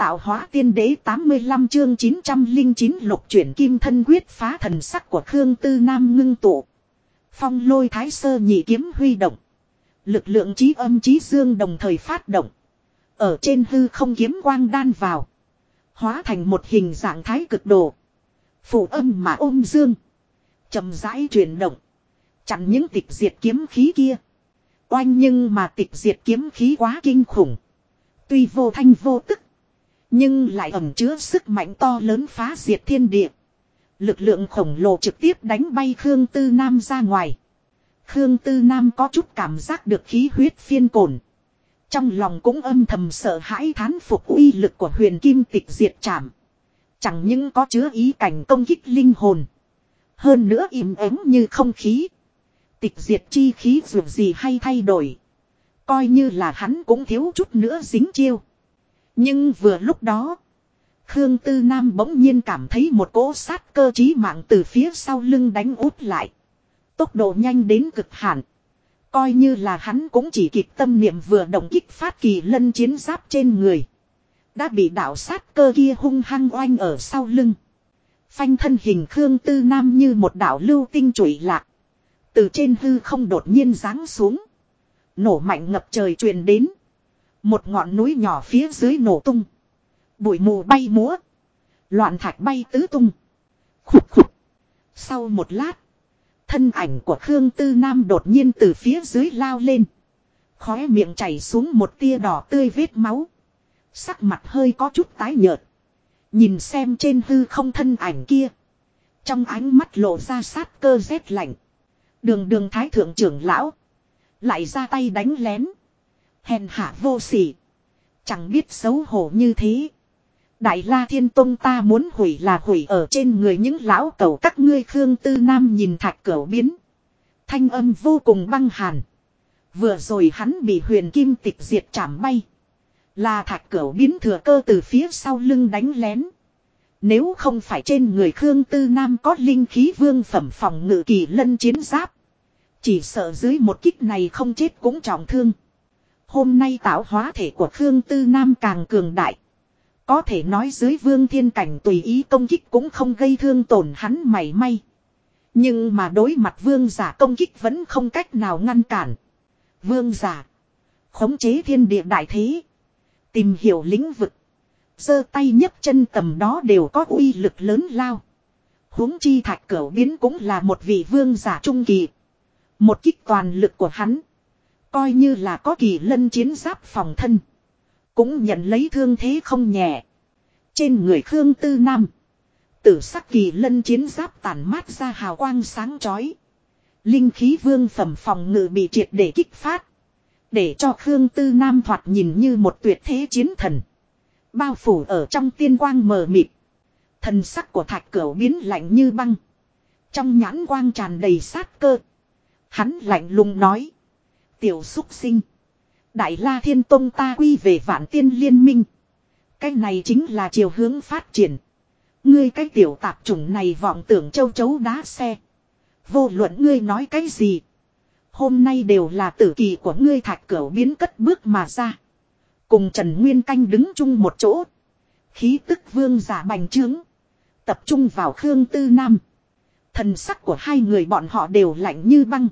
tạo hóa tiên đế 85 chương 909 lục chuyển kim thân quyết phá thần sắc của Khương Tư Nam ngưng tụ. Phong lôi thái sơ nhị kiếm huy động. Lực lượng chí âm chí dương đồng thời phát động. Ở trên hư không kiếm quang đan vào. Hóa thành một hình dạng thái cực đồ. Phủ âm mà ôm dương. Chậm rãi chuyển động. Chặn những tịch diệt kiếm khí kia. Oanh nhưng mà tịch diệt kiếm khí quá kinh khủng. Tuy vô thanh vô tức. Nhưng lại ẩn chứa sức mạnh to lớn phá diệt thiên địa. Lực lượng khổng lồ trực tiếp đánh bay Khương Tư Nam ra ngoài. Khương Tư Nam có chút cảm giác được khí huyết phiên cồn. Trong lòng cũng âm thầm sợ hãi thán phục uy lực của huyền kim tịch diệt trảm. Chẳng những có chứa ý cảnh công kích linh hồn. Hơn nữa im ắng như không khí. Tịch diệt chi khí dù gì hay thay đổi. Coi như là hắn cũng thiếu chút nữa dính chiêu. Nhưng vừa lúc đó. Khương Tư Nam bỗng nhiên cảm thấy một cỗ sát cơ chí mạng từ phía sau lưng đánh úp lại. Tốc độ nhanh đến cực hạn. Coi như là hắn cũng chỉ kịp tâm niệm vừa động kích phát kỳ lân chiến giáp trên người. Đã bị đạo sát cơ kia hung hăng oanh ở sau lưng. Phanh thân hình Khương Tư Nam như một đạo lưu tinh trụy lạc. Từ trên hư không đột nhiên giáng xuống. Nổ mạnh ngập trời truyền đến. Một ngọn núi nhỏ phía dưới nổ tung. Bụi mù bay múa. Loạn thạch bay tứ tung. Khục khục. Sau một lát. Thân ảnh của Khương Tư Nam đột nhiên từ phía dưới lao lên. Khóe miệng chảy xuống một tia đỏ tươi vết máu. Sắc mặt hơi có chút tái nhợt. Nhìn xem trên hư không thân ảnh kia. Trong ánh mắt lộ ra sát cơ rét lạnh. Đường thái thượng trưởng lão. Lại ra tay đánh lén. Hèn hạ vô sỉ. Chẳng biết xấu hổ như thế. Đại La Thiên Tông ta muốn hủy là hủy ở trên người những lão cẩu các ngươi. Khương Tư Nam nhìn Thạch Cửu biến. Thanh âm vô cùng băng hàn. Vừa rồi hắn bị huyền kim tịch diệt chảm bay. Là Thạch Cửu biến thừa cơ từ phía sau lưng đánh lén. Nếu không phải trên người Khương Tư Nam có linh khí vương phẩm phòng ngự kỳ lân chiến giáp. Chỉ sợ dưới một kích này không chết cũng trọng thương. Hôm nay tạo hóa thể của Khương Tư Nam càng cường đại. Có thể nói dưới vương thiên cảnh tùy ý công kích cũng không gây thương tổn hắn mảy may. Nhưng mà đối mặt vương giả công kích vẫn không cách nào ngăn cản. Vương giả. Khống chế thiên địa đại thế. Tìm hiểu lĩnh vực. Giơ tay nhấc chân tầm đó đều có uy lực lớn lao. Huống chi Thạch Cửu biến cũng là một vị vương giả trung kỳ. Một kích toàn lực của hắn. Coi như là có kỳ lân chiến giáp phòng thân. Cũng nhận lấy thương thế không nhẹ. Trên người Khương Tư Nam. Tử sắc kỳ lân chiến giáp tản mát ra hào quang sáng chói. Linh khí vương phẩm phòng ngự bị triệt để kích phát. Để cho Khương Tư Nam thoạt nhìn như một tuyệt thế chiến thần. Bao phủ ở trong tiên quang mờ mịt. Thần sắc của Thạch Cửu biến lạnh như băng. Trong nhãn quang tràn đầy sát cơ. Hắn lạnh lùng nói. Tiểu súc sinh. Đại La Thiên Tông ta quy về Vạn Tiên Liên Minh. Cái này chính là chiều hướng phát triển. Ngươi cái tiểu tạp chủng này vọng tưởng châu chấu đá xe. Vô luận ngươi nói cái gì. Hôm nay đều là tử kỳ của ngươi. Thạch Cửu biến cất bước mà ra. Cùng Trần Nguyên Canh đứng chung một chỗ. Khí tức vương giả bành trướng. Tập trung vào Khương Tư Nam. Thần sắc của hai người bọn họ đều lạnh như băng.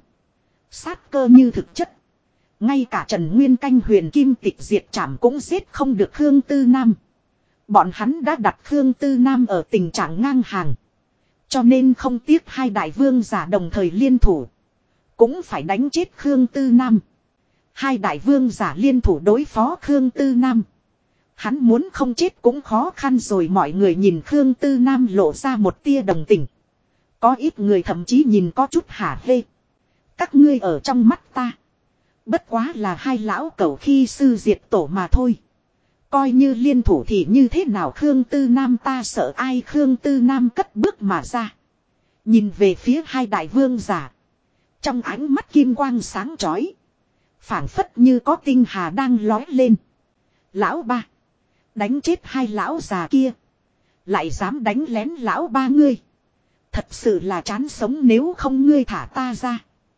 Sát cơ như thực chất. Ngay cả Trần Nguyên Canh huyền kim tịch diệt trảm cũng giết không được Khương Tư Nam. Bọn hắn đã đặt Khương Tư Nam ở tình trạng ngang hàng. Cho nên không tiếc hai đại vương giả đồng thời liên thủ. Cũng phải đánh chết Khương Tư Nam. Hai đại vương giả liên thủ đối phó Khương Tư Nam. Hắn muốn không chết cũng khó khăn rồi. Mọi người nhìn Khương Tư Nam lộ ra một tia đồng tình. Có ít người thậm chí nhìn có chút hả hê. Các ngươi ở trong mắt ta. Bất quá là hai lão cẩu khi sư diệt tổ mà thôi. Coi như liên thủ thì như thế nào. Khương Tư Nam ta sợ ai. Khương Tư Nam cất bước mà ra. Nhìn về phía hai đại vương giả. Trong ánh mắt kim quang sáng chói. Phảng phất như có tinh hà đang lói lên. Lão ba. Đánh chết hai lão già kia. Lại dám đánh lén lão ba ngươi. Thật sự là chán sống. Nếu không ngươi thả ta ra.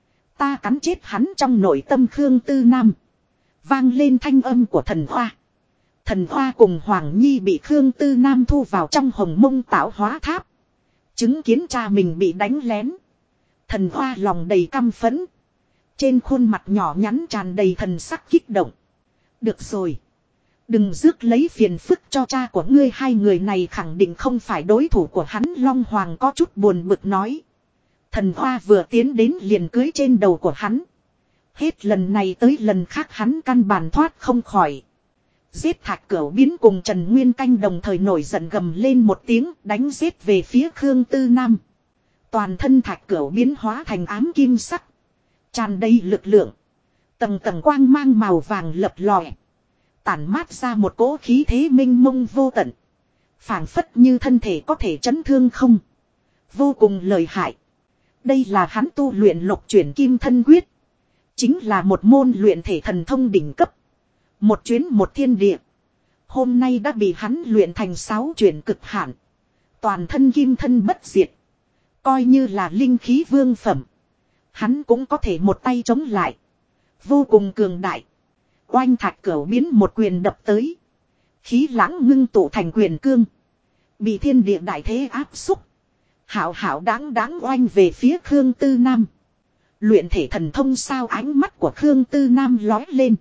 Ta cắn chết hắn. Trong nội tâm Khương Tư Nam. Vang lên thanh âm của thần hoa. Thần Hoa cùng Hoàng Nhi bị Khương Tư Nam thu vào trong Hồng Mông tạo hóa tháp. Chứng kiến cha mình bị đánh lén. Thần Hoa lòng đầy căm phẫn. Trên khuôn mặt nhỏ nhắn tràn đầy thần sắc kích động. Được rồi. Đừng rước lấy phiền phức cho cha của ngươi, hai người này khẳng định không phải đối thủ của hắn. Long Hoàng có chút buồn bực nói. Thần Hoa vừa tiến đến liền cưới trên đầu của hắn. Hết lần này tới lần khác hắn căn bản thoát không khỏi. Giết Thạch Cửu Biến cùng Trần Nguyên Canh đồng thời nổi giận gầm lên một tiếng, đánh giết về phía Khương Tư Nam. Toàn thân Thạch Cửu Biến hóa thành ám kim sắc, tràn đầy lực lượng. Tầng tầng quang mang màu vàng lập lòe, tản mát ra một cỗ khí thế minh mông vô tận. Phảng phất như thân thể có thể chấn thương không. Vô cùng lợi hại. Đây là hắn tu luyện Lục Chuyển Kim Thân Quyết. Chính là một môn luyện thể thần thông đỉnh cấp. Một chuyến một thiên địa. Hôm nay đã bị hắn luyện thành 6 chuyển cực hạn. Toàn thân kim thân bất diệt. Coi như là linh khí vương phẩm. Hắn cũng có thể một tay chống lại. Vô cùng cường đại. Oanh Thạch Cửu Biến một quyền đập tới. Khí lãng ngưng tụ thành quyền cương. Bị thiên địa đại thế áp xúc. Hảo hảo đáng đáng oanh về phía Khương Tư Nam. Luyện thể thần thông sao, ánh mắt của Khương Tư Nam lói lên.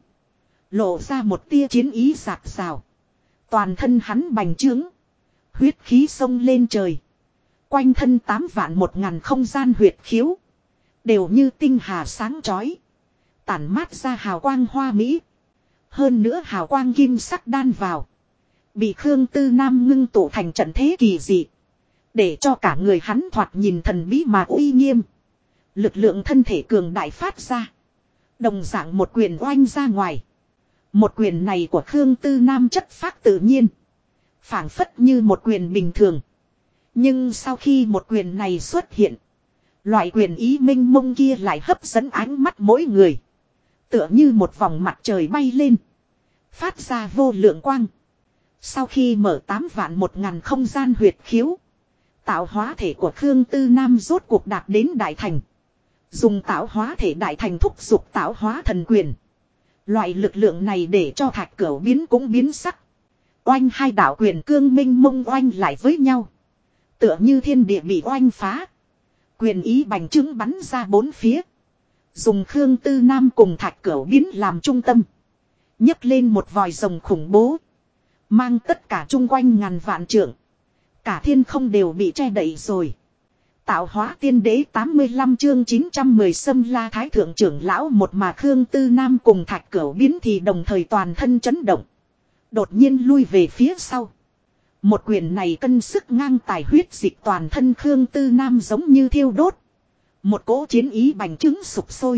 Lộ ra một tia chiến ý rạc rào. Toàn thân hắn bành trướng. Huyết khí sông lên trời. Quanh thân 8.100.000 không gian huyệt khiếu. Đều như tinh hà sáng chói. Tản mát ra hào quang hoa mỹ. Hơn nữa hào quang kim sắc đan vào. Bị Khương Tư Nam ngưng tụ thành trận thế kỳ dị. Để cho cả người hắn thoạt nhìn thần bí mà uy nghiêm. Lực lượng thân thể cường đại phát ra. Đồng dạng một quyền oanh ra ngoài. Một quyền này của Khương Tư Nam chất phác tự nhiên. Phảng phất như một quyền bình thường. Nhưng sau khi một quyền này xuất hiện. Loại quyền ý minh mông kia lại hấp dẫn ánh mắt mỗi người. Tựa như một vòng mặt trời bay lên. Phát ra vô lượng quang. Sau khi mở 8.100.000 không gian huyệt khiếu. Tạo hóa thể của Khương Tư Nam rốt cuộc đạt đến đại thành. Dùng tạo hóa thể đại thành thúc giục tạo hóa thần quyền. Loại lực lượng này để cho Thạch Cửu Biến cũng biến sắc. Oanh hai đạo quyền cương minh mông oanh lại với nhau. Tựa như thiên địa bị oanh phá. Quyền ý bành trướng bắn ra bốn phía. Dùng Khương Tư Nam cùng Thạch Cửu Biến làm trung tâm. Nhấc lên một vòi rồng khủng bố. Mang tất cả chung quanh ngàn vạn trượng. Cả thiên không đều bị che đậy rồi. Tạo hóa tiên đế 85 chương 910 Sâm La Thái Thượng trưởng lão một mà Khương Tư Nam cùng Thạch Cửu Biến thì đồng thời toàn thân chấn động. Đột nhiên lui về phía sau. Một quyền này cân sức ngang tài, huyết dịch toàn thân Khương Tư Nam giống như thiêu đốt. Một cỗ chiến ý bành trướng sục sôi.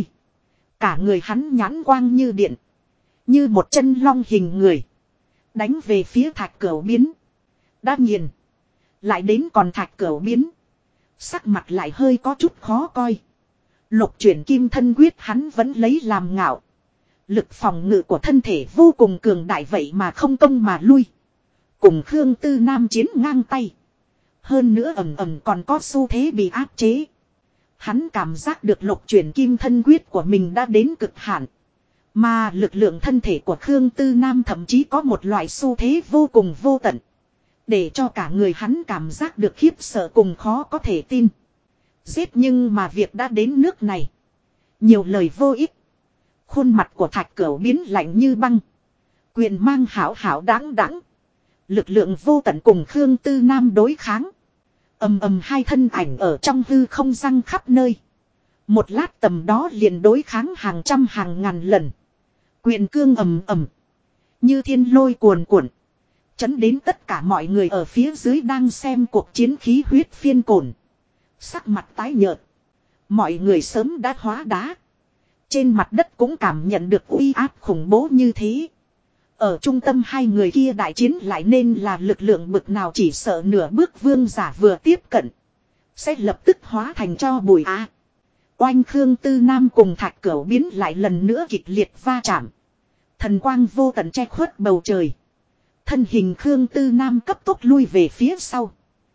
Cả người hắn nhãn quang như điện. Như một chân long hình người. Đánh về phía Thạch Cửu Biến. Đã nghiền. Lại đến còn Thạch Cửu Biến. Sắc mặt lại hơi có chút khó coi. Lục Chuyển Kim Thân Quyết hắn vẫn lấy làm ngạo. Lực phòng ngự của thân thể vô cùng cường đại vậy mà không công mà lui. Cùng Khương Tư Nam chiến ngang tay. Hơn nữa ầm ầm còn có xu thế bị áp chế. Hắn cảm giác được Lục Chuyển Kim Thân Quyết của mình đã đến cực hạn. Mà lực lượng thân thể của Khương Tư Nam thậm chí có một loại xu thế vô cùng vô tận. Để cho cả người hắn cảm giác được khiếp sợ cùng khó có thể tin. Giết, nhưng mà việc đã đến nước này. Nhiều lời vô ích. Khuôn mặt của Thạch Cửu Biến lạnh như băng. Quyền mang hảo hảo đáng đáng. Lực lượng vô tận cùng Khương Tư Nam đối kháng. Ầm ầm hai thân ảnh ở trong hư không răng khắp nơi. Một lát tầm đó liền đối kháng hàng trăm hàng ngàn lần. Quyền cương ầm ầm. Như thiên lôi cuồn cuộn. Chấn đến tất cả mọi người ở phía dưới đang xem cuộc chiến khí huyết phiên cồn. Sắc mặt tái nhợt. Mọi người sớm đã hóa đá. Trên mặt đất cũng cảm nhận được uy áp khủng bố như thế. Ở trung tâm hai người kia đại chiến lại nên là lực lượng bực nào, chỉ sợ nửa bước vương giả vừa tiếp cận. Sẽ lập tức hóa thành cho bụi á. Oanh Khương Tư Nam cùng Thạch Cửu Biến lại lần nữa kịch liệt va chạm. Thần quang vô tận che khuất bầu trời. Thân hình Khương Tư Nam cấp tốc lui về phía sau.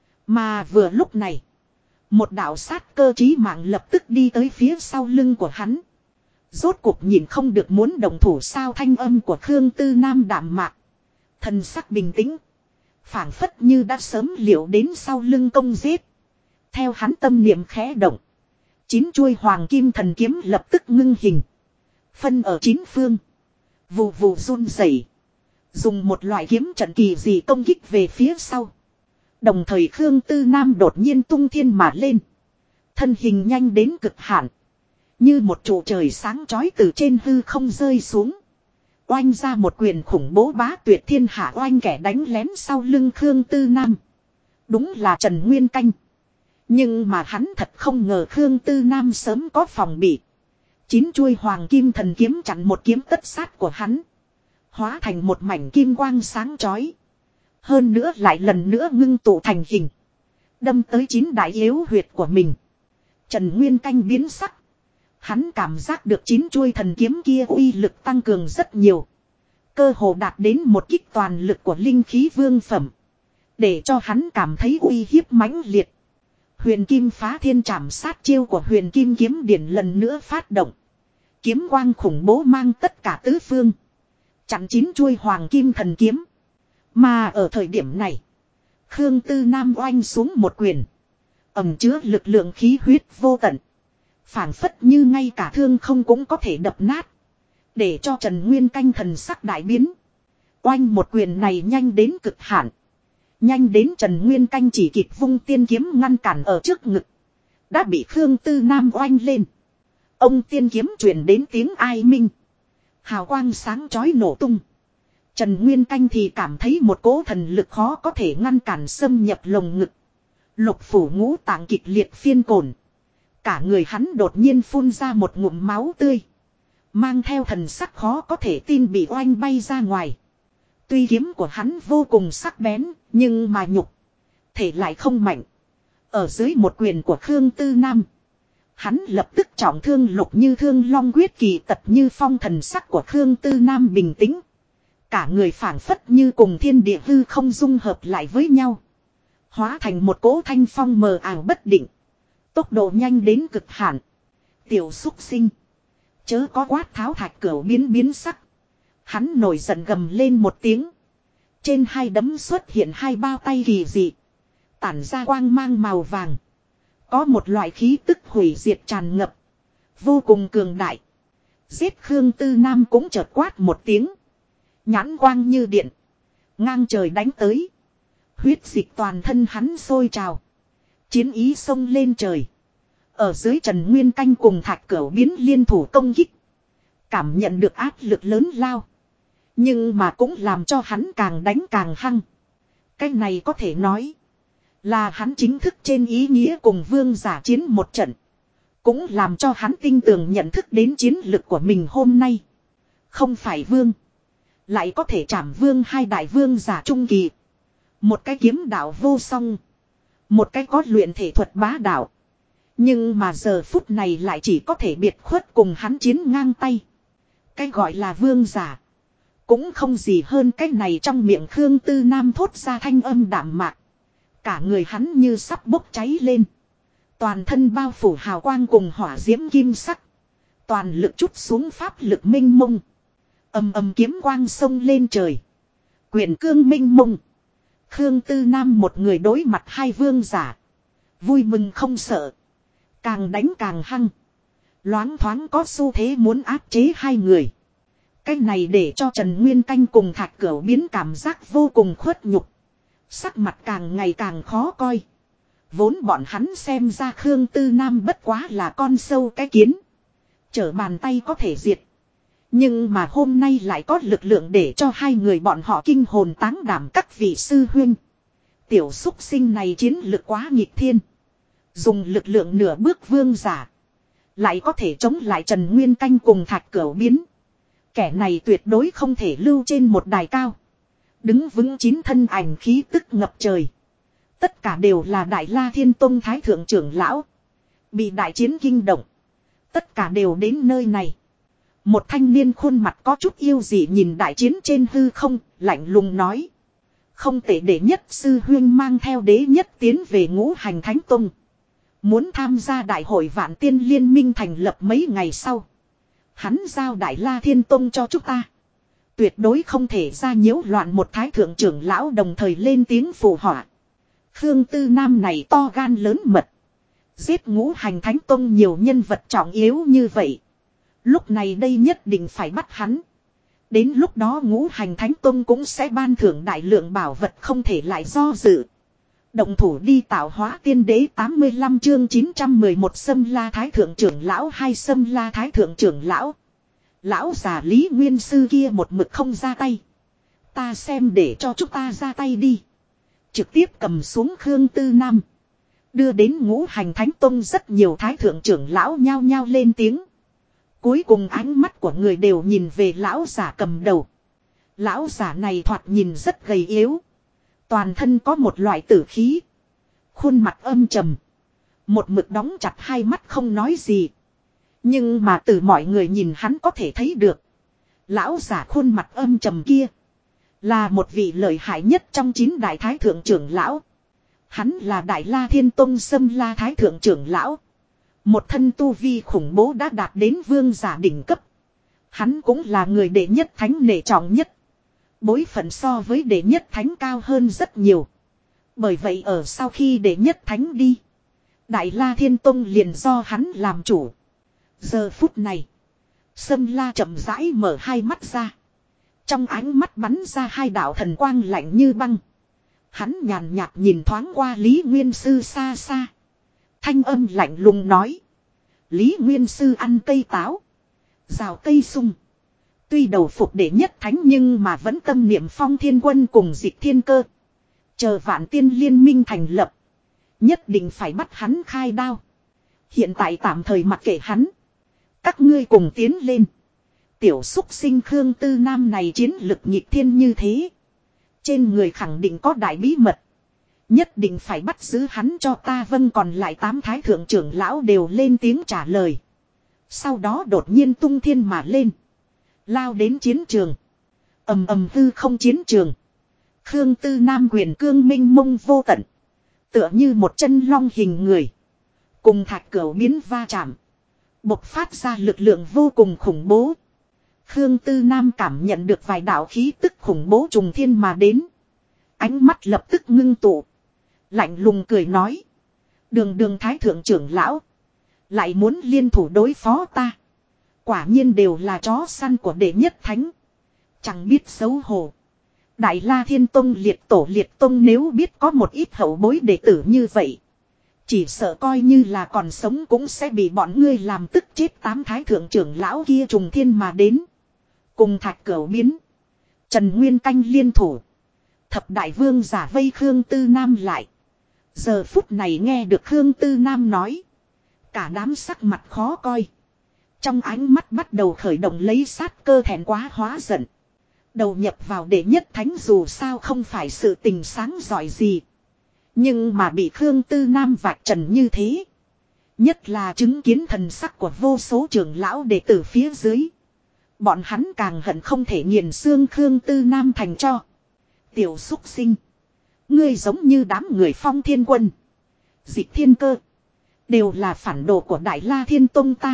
Mà vừa lúc này. Một đạo sát cơ chí mạng lập tức đi tới phía sau lưng của hắn. Rốt cuộc nhìn không được muốn động thủ sao, thanh âm của Khương Tư Nam đạm mạc. Thần sắc bình tĩnh. Phảng phất như đã sớm liệu đến sau lưng công giết. Theo hắn tâm niệm khẽ động. 9 chuôi hoàng kim thần kiếm lập tức ngưng hình. Phân ở 9 phương. Vù vù run rẩy. Dùng một loại kiếm trận kỳ dị công kích về phía sau. Đồng thời Khương Tư Nam đột nhiên tung thiên mà lên. Thân hình nhanh đến cực hạn. Như một trụ trời sáng chói từ trên hư không rơi xuống. Oanh ra một quyền khủng bố bá tuyệt thiên hạ, oanh kẻ đánh lén sau lưng Khương Tư Nam. Đúng là Trần Nguyên Canh. Nhưng mà hắn thật không ngờ Khương Tư Nam sớm có phòng bị. 9 chuôi hoàng kim thần kiếm chặn một kiếm tất sát của hắn. Hóa thành một mảnh kim quang sáng chói. Hơn nữa lại lần nữa ngưng tụ thành hình. Đâm tới 9 đại yếu huyệt của mình. Trần Nguyên Canh biến sắc. Hắn cảm giác được 9 chuôi thần kiếm kia uy lực tăng cường rất nhiều. Cơ hồ đạt đến một kích toàn lực của linh khí vương phẩm. Để cho hắn cảm thấy uy hiếp mãnh liệt. Huyền Kim Phá Thiên Trảm sát chiêu của Huyền Kim Kiếm Điển lần nữa phát động. Kiếm quang khủng bố mang tất cả tứ phương. Chặn 9 chuôi hoàng kim thần kiếm. Mà ở thời điểm này, Khương Tư Nam oanh xuống một quyền. Ẩm chứa lực lượng khí huyết vô tận. Phảng phất như ngay cả thương không cũng có thể đập nát. Để cho Trần Nguyên Canh thần sắc đại biến. Oanh một quyền này nhanh đến cực hạn. Nhanh đến Trần Nguyên Canh chỉ kịp vung tiên kiếm ngăn cản ở trước ngực. Đã bị Khương Tư Nam oanh lên. Ông tiên kiếm truyền đến tiếng ai minh. Hào quang sáng chói nổ tung. Trần Nguyên Canh thì cảm thấy một cỗ thần lực khó có thể ngăn cản xâm nhập lồng ngực. Lục phủ ngũ tạng kịch liệt phiên cồn. Cả người hắn đột nhiên phun ra một ngụm máu tươi. Mang theo thần sắc khó có thể tin bị oanh bay ra ngoài. Tuy kiếm của hắn vô cùng sắc bén, nhưng mà nhục thể lại không mạnh. Ở dưới một quyền của Khương Tư Nam, hắn lập tức trọng thương Lục Như Thương Long quyết kỳ tật như phong, thần sắc của Khương Tư Nam bình tĩnh. Cả người phảng phất như cùng thiên địa hư không dung hợp lại với nhau. Hóa thành một cỗ thanh phong mờ ảo bất định. Tốc độ nhanh đến cực hạn. Tiểu xúc sinh. Chớ có quát Tháo Thạch Cửu biến sắc. Hắn nổi giận gầm lên một tiếng. Trên hai đấm xuất hiện hai bao tay kỳ dị. Tản ra quang mang màu vàng. Có một loại khí tức hủy diệt tràn ngập. Vô cùng cường đại. Giết Khương Tư Nam cũng chợt quát một tiếng. Nhãn quang như điện. Ngang trời đánh tới. Huyết dịch toàn thân hắn sôi trào. Chiến ý xông lên trời. Ở dưới Trần Nguyên Canh cùng Thạch Cửu biến liên thủ công kích. Cảm nhận được áp lực lớn lao. Nhưng mà cũng làm cho hắn càng đánh càng hăng. Cái này có thể nói là hắn chính thức trên ý nghĩa cùng vương giả chiến một trận. Cũng làm cho hắn tinh tường nhận thức đến chiến lực của mình hôm nay. Không phải vương. Lại có thể trảm vương hai đại vương giả trung kỳ. Một cái kiếm đạo vô song. Một cái có luyện thể thuật bá đạo. Nhưng mà giờ phút này lại chỉ có thể biệt khuất cùng hắn chiến ngang tay. Cái gọi là vương giả. Cũng không gì hơn cái này trong miệng Khương Tư Nam thốt ra thanh âm đạm mạc. Cả người hắn như sắp bốc cháy lên. Toàn thân bao phủ hào quang cùng hỏa diễm kim sắc. Toàn lực chút xuống pháp lực minh mông. Ầm ầm kiếm quang sông lên trời. Quyền cương minh mông. Khương Tư Nam một người đối mặt hai vương giả. Vui mừng không sợ. Càng đánh càng hăng. Loáng thoáng có xu thế muốn áp chế hai người. Cái này để cho Trần Nguyên Canh cùng Thạch Cửu biến cảm giác vô cùng khuất nhục. Sắc mặt càng ngày càng khó coi. Vốn bọn hắn xem ra Khương Tư Nam bất quá là con sâu cái kiến. Chở bàn tay có thể diệt. Nhưng mà hôm nay lại có lực lượng để cho hai người bọn họ kinh hồn táng đảm các vị sư huynh. Tiểu xúc sinh này chiến lực quá nghịch thiên. Dùng lực lượng nửa bước vương giả. Lại có thể chống lại Trần Nguyên Canh cùng Thạch Cửu biến. Kẻ này tuyệt đối không thể lưu trên một đài cao. Đứng vững chín thân ảnh khí tức ngập trời. Tất cả đều là Đại La Thiên Tông Thái Thượng trưởng lão. Bị đại chiến kinh động. Tất cả đều đến nơi này. Một thanh niên khuôn mặt có chút yêu dị nhìn đại chiến trên hư không, lạnh lùng nói. Không thể để nhất sư huyên mang theo đế nhất tiến về Ngũ Hành Thánh Tông. Muốn tham gia đại hội Vạn Tiên Liên Minh thành lập mấy ngày sau. Hắn giao Đại La Thiên Tông cho chúng ta. Tuyệt đối không thể ra nhiễu loạn một thái thượng trưởng lão đồng thời lên tiếng phù họa. Khương Tư Nam này to gan lớn mật. Giết ngũ hành thánh tông nhiều nhân vật trọng yếu như vậy. Lúc này đây nhất định phải bắt hắn. Đến lúc đó ngũ hành thánh tông cũng sẽ ban thưởng đại lượng bảo vật không thể lại do dự. Động thủ đi tạo hóa tiên đế 85 chương 911 Sâm La Thái Thượng trưởng lão hay Sâm La Thái Thượng trưởng lão. Lão già Lý Nguyên Sư kia một mực không ra tay. Ta xem để cho chúng ta ra tay đi. Trực tiếp cầm xuống Khương Tư Nam. Đưa đến ngũ hành thánh tông rất nhiều thái thượng trưởng lão nhao nhao lên tiếng. Cuối cùng ánh mắt của người đều nhìn về lão giả cầm đầu. Lão giả này thoạt nhìn rất gầy yếu. Toàn thân có một loại tử khí. Khuôn mặt âm trầm. Một mực đóng chặt hai mắt không nói gì. Nhưng mà từ mọi người nhìn hắn có thể thấy được. Lão giả khuôn mặt âm trầm kia. Là một vị lợi hại nhất trong 9 đại thái thượng trưởng lão. Hắn là Đại La Thiên Tông Sâm La Thái Thượng trưởng lão. Một thân tu vi khủng bố đã đạt đến vương giả đỉnh cấp. Hắn cũng là người đệ nhất thánh nể trọng nhất. Bối phận so với đệ nhất thánh cao hơn rất nhiều. Bởi vậy ở sau khi đệ nhất thánh đi. Đại La Thiên Tông liền do hắn làm chủ. Giờ phút này. Sâm La chậm rãi mở hai mắt ra. Trong ánh mắt bắn ra hai đạo thần quang lạnh như băng. Hắn nhàn nhạt nhìn thoáng qua Lý Nguyên Sư xa xa. Thanh âm lạnh lùng nói. Lý Nguyên Sư ăn cây táo. Rào cây sung. Tuy đầu phục đệ nhất thánh nhưng mà vẫn tâm niệm Phong Thiên Quân cùng Dịch Thiên Cơ. Chờ Vạn Tiên liên minh thành lập. Nhất định phải bắt hắn khai đao. Hiện tại tạm thời mặc kệ hắn. Các ngươi cùng tiến lên. Tiểu xúc sinh Khương Tư Nam này chiến lực nhịp thiên như thế. Trên người khẳng định có đại bí mật. Nhất định phải bắt giữ hắn cho ta. Vâng, còn lại 8 thái thượng trưởng lão đều lên tiếng trả lời. Sau đó đột nhiên tung thiên mà lên. Lao đến chiến trường. Ầm ầm hư không chiến trường. Khương Tư Nam quyền cương minh mông vô tận. Tựa như một chân long hình người. Cùng thạch cửu biến va chạm. Bộc phát ra lực lượng vô cùng khủng bố. Khương Tư Nam cảm nhận được vài đạo khí tức khủng bố trùng thiên mà đến. Ánh mắt lập tức ngưng tụ. Lạnh lùng cười nói. Đường thái thượng trưởng lão. Lại muốn liên thủ đối phó ta. Quả nhiên đều là chó săn của đệ nhất thánh. Chẳng biết xấu hổ. Đại La Thiên Tông liệt tổ liệt tông nếu biết có một ít hậu bối đệ tử như vậy. Chỉ sợ coi như là còn sống cũng sẽ bị bọn ngươi làm tức chết. 8 thái thượng trưởng lão kia trùng thiên mà đến. Cùng thạch cửu biến. Trần Nguyên Canh liên thủ. Thập đại vương giả vây Khương Tư Nam lại. Giờ phút này nghe được Khương Tư Nam nói. Cả đám sắc mặt khó coi. Trong ánh mắt bắt đầu khởi động lấy sát cơ thẹn quá hóa giận. Đầu nhập vào đệ nhất thánh dù sao không phải sự tình sáng giỏi gì. Nhưng mà bị Khương Tư Nam vạch trần như thế. Nhất là chứng kiến thần sắc của vô số trưởng lão đệ tử phía dưới. Bọn hắn càng hận không thể nghiền xương Khương Tư Nam thành cho. Tiểu xúc sinh. Ngươi giống như đám người Phong Thiên Quân. Dịch Thiên Cơ. Đều là phản đồ của Đại La Thiên Tông ta.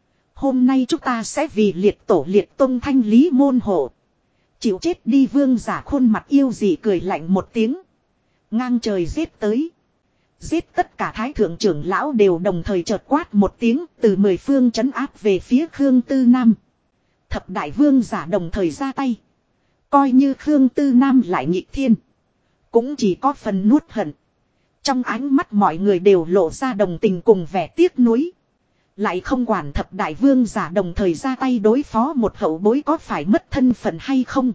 Hôm nay chúng ta sẽ vì liệt tổ liệt tông thanh lý môn hộ. Chịu chết đi. Vương giả khuôn mặt yêu dị cười lạnh một tiếng. Ngang trời giết tới. Giết tất cả thái thượng trưởng lão đều đồng thời chợt quát một tiếng từ 10 phương trấn áp về phía Khương Tư Nam. Thập đại vương giả đồng thời ra tay. Coi như Khương Tư Nam lại nghịch thiên. Cũng chỉ có phần nuốt hận. Trong ánh mắt mọi người đều lộ ra đồng tình cùng vẻ tiếc nuối. Lại không quản thập đại vương giả đồng thời ra tay đối phó một hậu bối có phải mất thân phận hay không.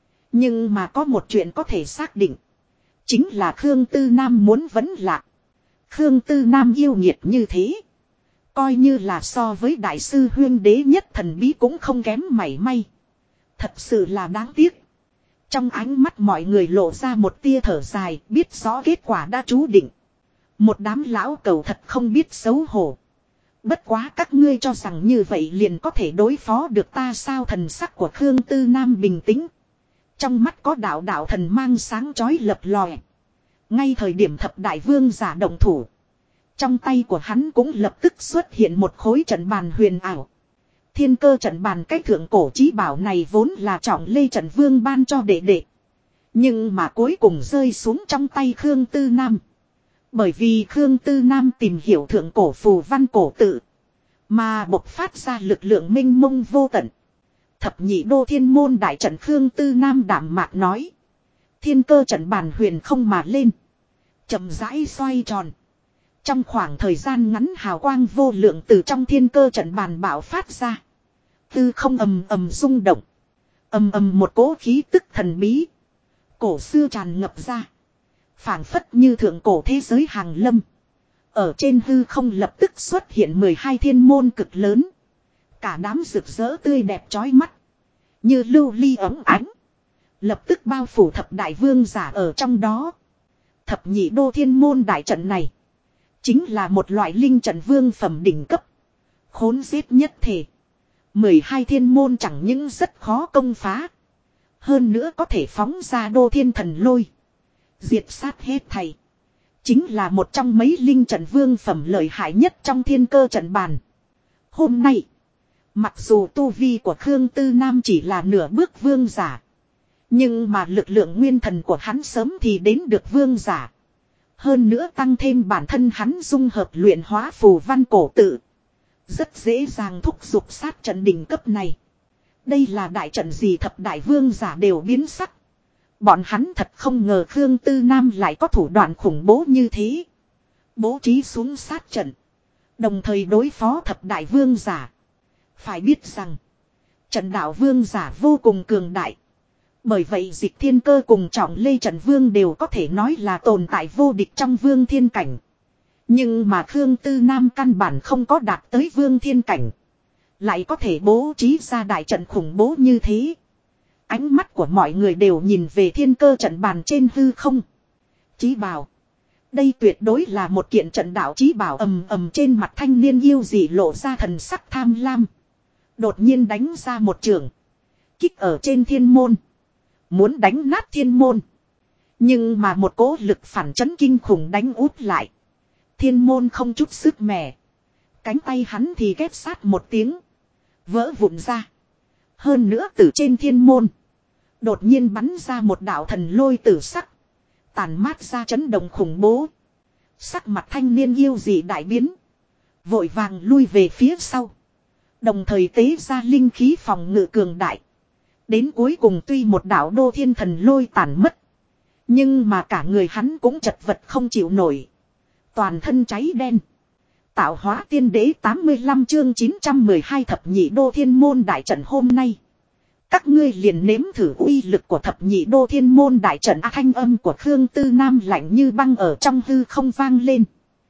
Nhưng mà có một chuyện có thể xác định. Chính là Khương Tư Nam muốn vấn lạc. Khương Tư Nam yêu nghiệt như thế. Coi như là so với đại sư huyên đế nhất thần bí cũng không kém mảy may. Thật sự là đáng tiếc. Trong ánh mắt mọi người lộ ra một tia thở dài, biết rõ kết quả đã chú định. Một đám lão cầu thật không biết xấu hổ. Bất quá các ngươi cho rằng như vậy liền có thể đối phó được ta sao? Thần sắc của Khương Tư Nam bình tĩnh. Trong mắt có đạo đạo thần mang sáng chói lập lòe. Ngay thời điểm thập đại vương giả động thủ. Trong tay của hắn cũng lập tức xuất hiện một khối trận bàn huyền ảo. Thiên cơ trận bàn cách thượng cổ chí bảo này vốn là Trọng Lê Trận Vương ban cho đệ đệ. Nhưng mà cuối cùng rơi xuống trong tay Khương Tư Nam. Bởi vì Khương Tư Nam tìm hiểu thượng cổ phù văn cổ tự. Mà bộc phát ra lực lượng minh mông vô tận. Thập nhị đô thiên môn đại trận Khương Tư Nam đảm mạc nói. Thiên cơ trận bàn huyền không mà lên. Chậm rãi xoay tròn. Trong khoảng thời gian ngắn hào quang vô lượng từ trong thiên cơ trận bàn bạo phát ra. Tư không ầm ầm rung động. Ầm ầm một cỗ khí tức thần bí. Cổ xưa tràn ngập ra. Phảng phất như thượng cổ thế giới hàng lâm. Ở trên hư không lập tức xuất hiện 12 thiên môn cực lớn. Cả đám rực rỡ tươi đẹp chói mắt. Như lưu ly óng ánh. Lập tức bao phủ thập đại vương giả ở trong đó. Thập nhị đô thiên môn đại trận này. Chính là một loại linh trận vương phẩm đỉnh cấp. Khốn giết nhất thể. 12 thiên môn chẳng những rất khó công phá. Hơn nữa có thể phóng ra đô thiên thần lôi. Diệt sát hết thầy. Chính là một trong mấy linh trận vương phẩm lợi hại nhất trong thiên cơ trận bàn. Hôm nay. Mặc dù tu vi của Khương Tư Nam chỉ là nửa bước vương giả. Nhưng mà lực lượng nguyên thần của hắn sớm thì đến được vương giả. Hơn nữa tăng thêm bản thân hắn dung hợp luyện hóa phù văn cổ tự. Rất dễ dàng thúc giục sát trận đỉnh cấp này. Đây là đại trận gì thập đại vương giả đều biến sắc. Bọn hắn thật không ngờ Khương Tư Nam lại có thủ đoạn khủng bố như thế. Bố trí xuống sát trận. Đồng thời đối phó thập đại vương giả. Phải biết rằng. Trận đạo vương giả vô cùng cường đại. Bởi vậy Dịch Thiên Cơ cùng Trọng Lê Trận Vương đều có thể nói là tồn tại vô địch trong vương thiên cảnh. Nhưng mà Khương Tư Nam căn bản không có đạt tới vương thiên cảnh. Lại có thể bố trí ra đại trận khủng bố như thế. Ánh mắt của mọi người đều nhìn về thiên cơ trận bàn trên hư không. Chí bảo. Đây tuyệt đối là một kiện trận đạo chí bảo ầm ầm trên mặt thanh niên yêu dị lộ ra thần sắc tham lam. Đột nhiên đánh ra một trường. Kích ở trên thiên môn. Muốn đánh nát thiên môn. Nhưng mà một cỗ lực phản chấn kinh khủng đánh út lại. Thiên môn không chút sức mẻ. Cánh tay hắn thì ghép sát một tiếng. Vỡ vụn ra. Hơn nữa từ trên thiên môn. Đột nhiên bắn ra một đạo thần lôi tử sắc. Tàn mát ra chấn động khủng bố. Sắc mặt thanh niên yêu dị đại biến. Vội vàng lui về phía sau. Đồng thời tế ra linh khí phòng ngự cường đại. Đến cuối cùng tuy một đạo đô thiên thần lôi tàn mất. Nhưng mà cả người hắn cũng chật vật không chịu nổi. Toàn thân cháy đen. Tạo hóa tiên đế 85 chương 912 thập nhị đô thiên môn đại trận hôm nay. Các ngươi liền nếm thử uy lực của thập nhị đô thiên môn đại trận thanh âm của Khương Tư Nam lạnh như băng ở trong hư không vang lên.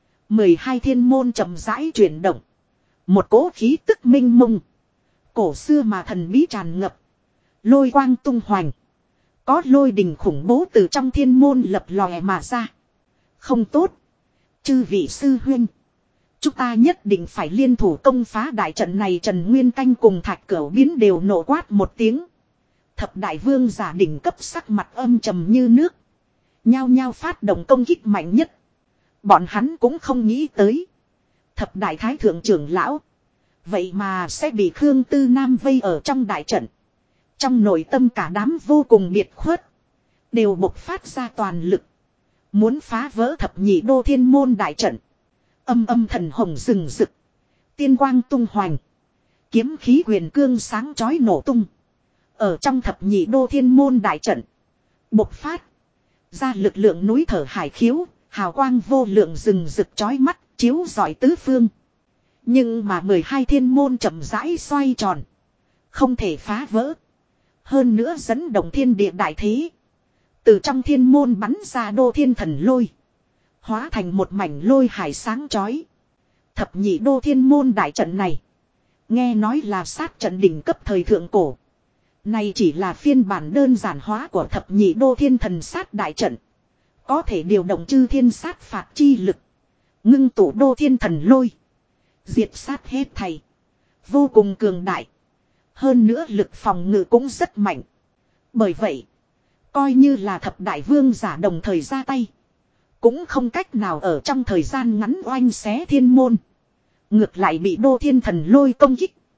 12 thiên môn chậm rãi chuyển động. Một cỗ khí tức minh mông. Cổ xưa mà thần bí tràn ngập. Lôi quang tung hoành. Có lôi đình khủng bố từ trong thiên môn lập lòe mà ra. Không tốt. Chư vị sư huynh. Chúng ta nhất định phải liên thủ công phá đại trận này. Trần Nguyên Canh cùng Thạch Cửu Biến đều nổ quát một tiếng. Thập đại vương giả đỉnh cấp sắc mặt âm trầm như nước. Nhao nhao phát động công kích mạnh nhất. Bọn hắn cũng không nghĩ tới. Thập đại thái thượng trưởng lão. Vậy mà sẽ bị Khương Tư Nam vây ở trong đại trận. Trong nội tâm cả đám vô cùng biệt khuất. Đều bộc phát ra toàn lực. Muốn phá vỡ thập nhị đô thiên môn đại trận. Âm âm thần hồng rừng rực. Tiên quang tung hoành. Kiếm khí huyền cương sáng chói nổ tung. Ở trong thập nhị đô thiên môn đại trận. Bộc phát. Ra lực lượng núi thở hải khiếu. Hào quang vô lượng rừng rực chói mắt. Chiếu rọi tứ phương. Nhưng mà 12 thiên môn chậm rãi xoay tròn. Không thể phá vỡ. Hơn nữa dẫn động thiên địa đại thế. Từ trong thiên môn bắn ra đô thiên thần lôi. Hóa thành một mảnh lôi hải sáng chói. Thập nhị đô thiên môn đại trận này. Nghe nói là sát trận đỉnh cấp thời thượng cổ. Này chỉ là phiên bản đơn giản hóa của thập nhị đô thiên thần sát đại trận. Có thể điều động chư thiên sát phạt chi lực. Ngưng tụ đô thiên thần lôi. Diệt sát hết thầy. Vô cùng cường đại. Hơn nữa lực phòng ngự cũng rất mạnh. Bởi vậy. Coi như là thập đại vương giả đồng thời ra tay. Cũng không cách nào ở trong thời gian ngắn oanh xé thiên môn. Ngược lại bị đô thiên thần lôi công kích.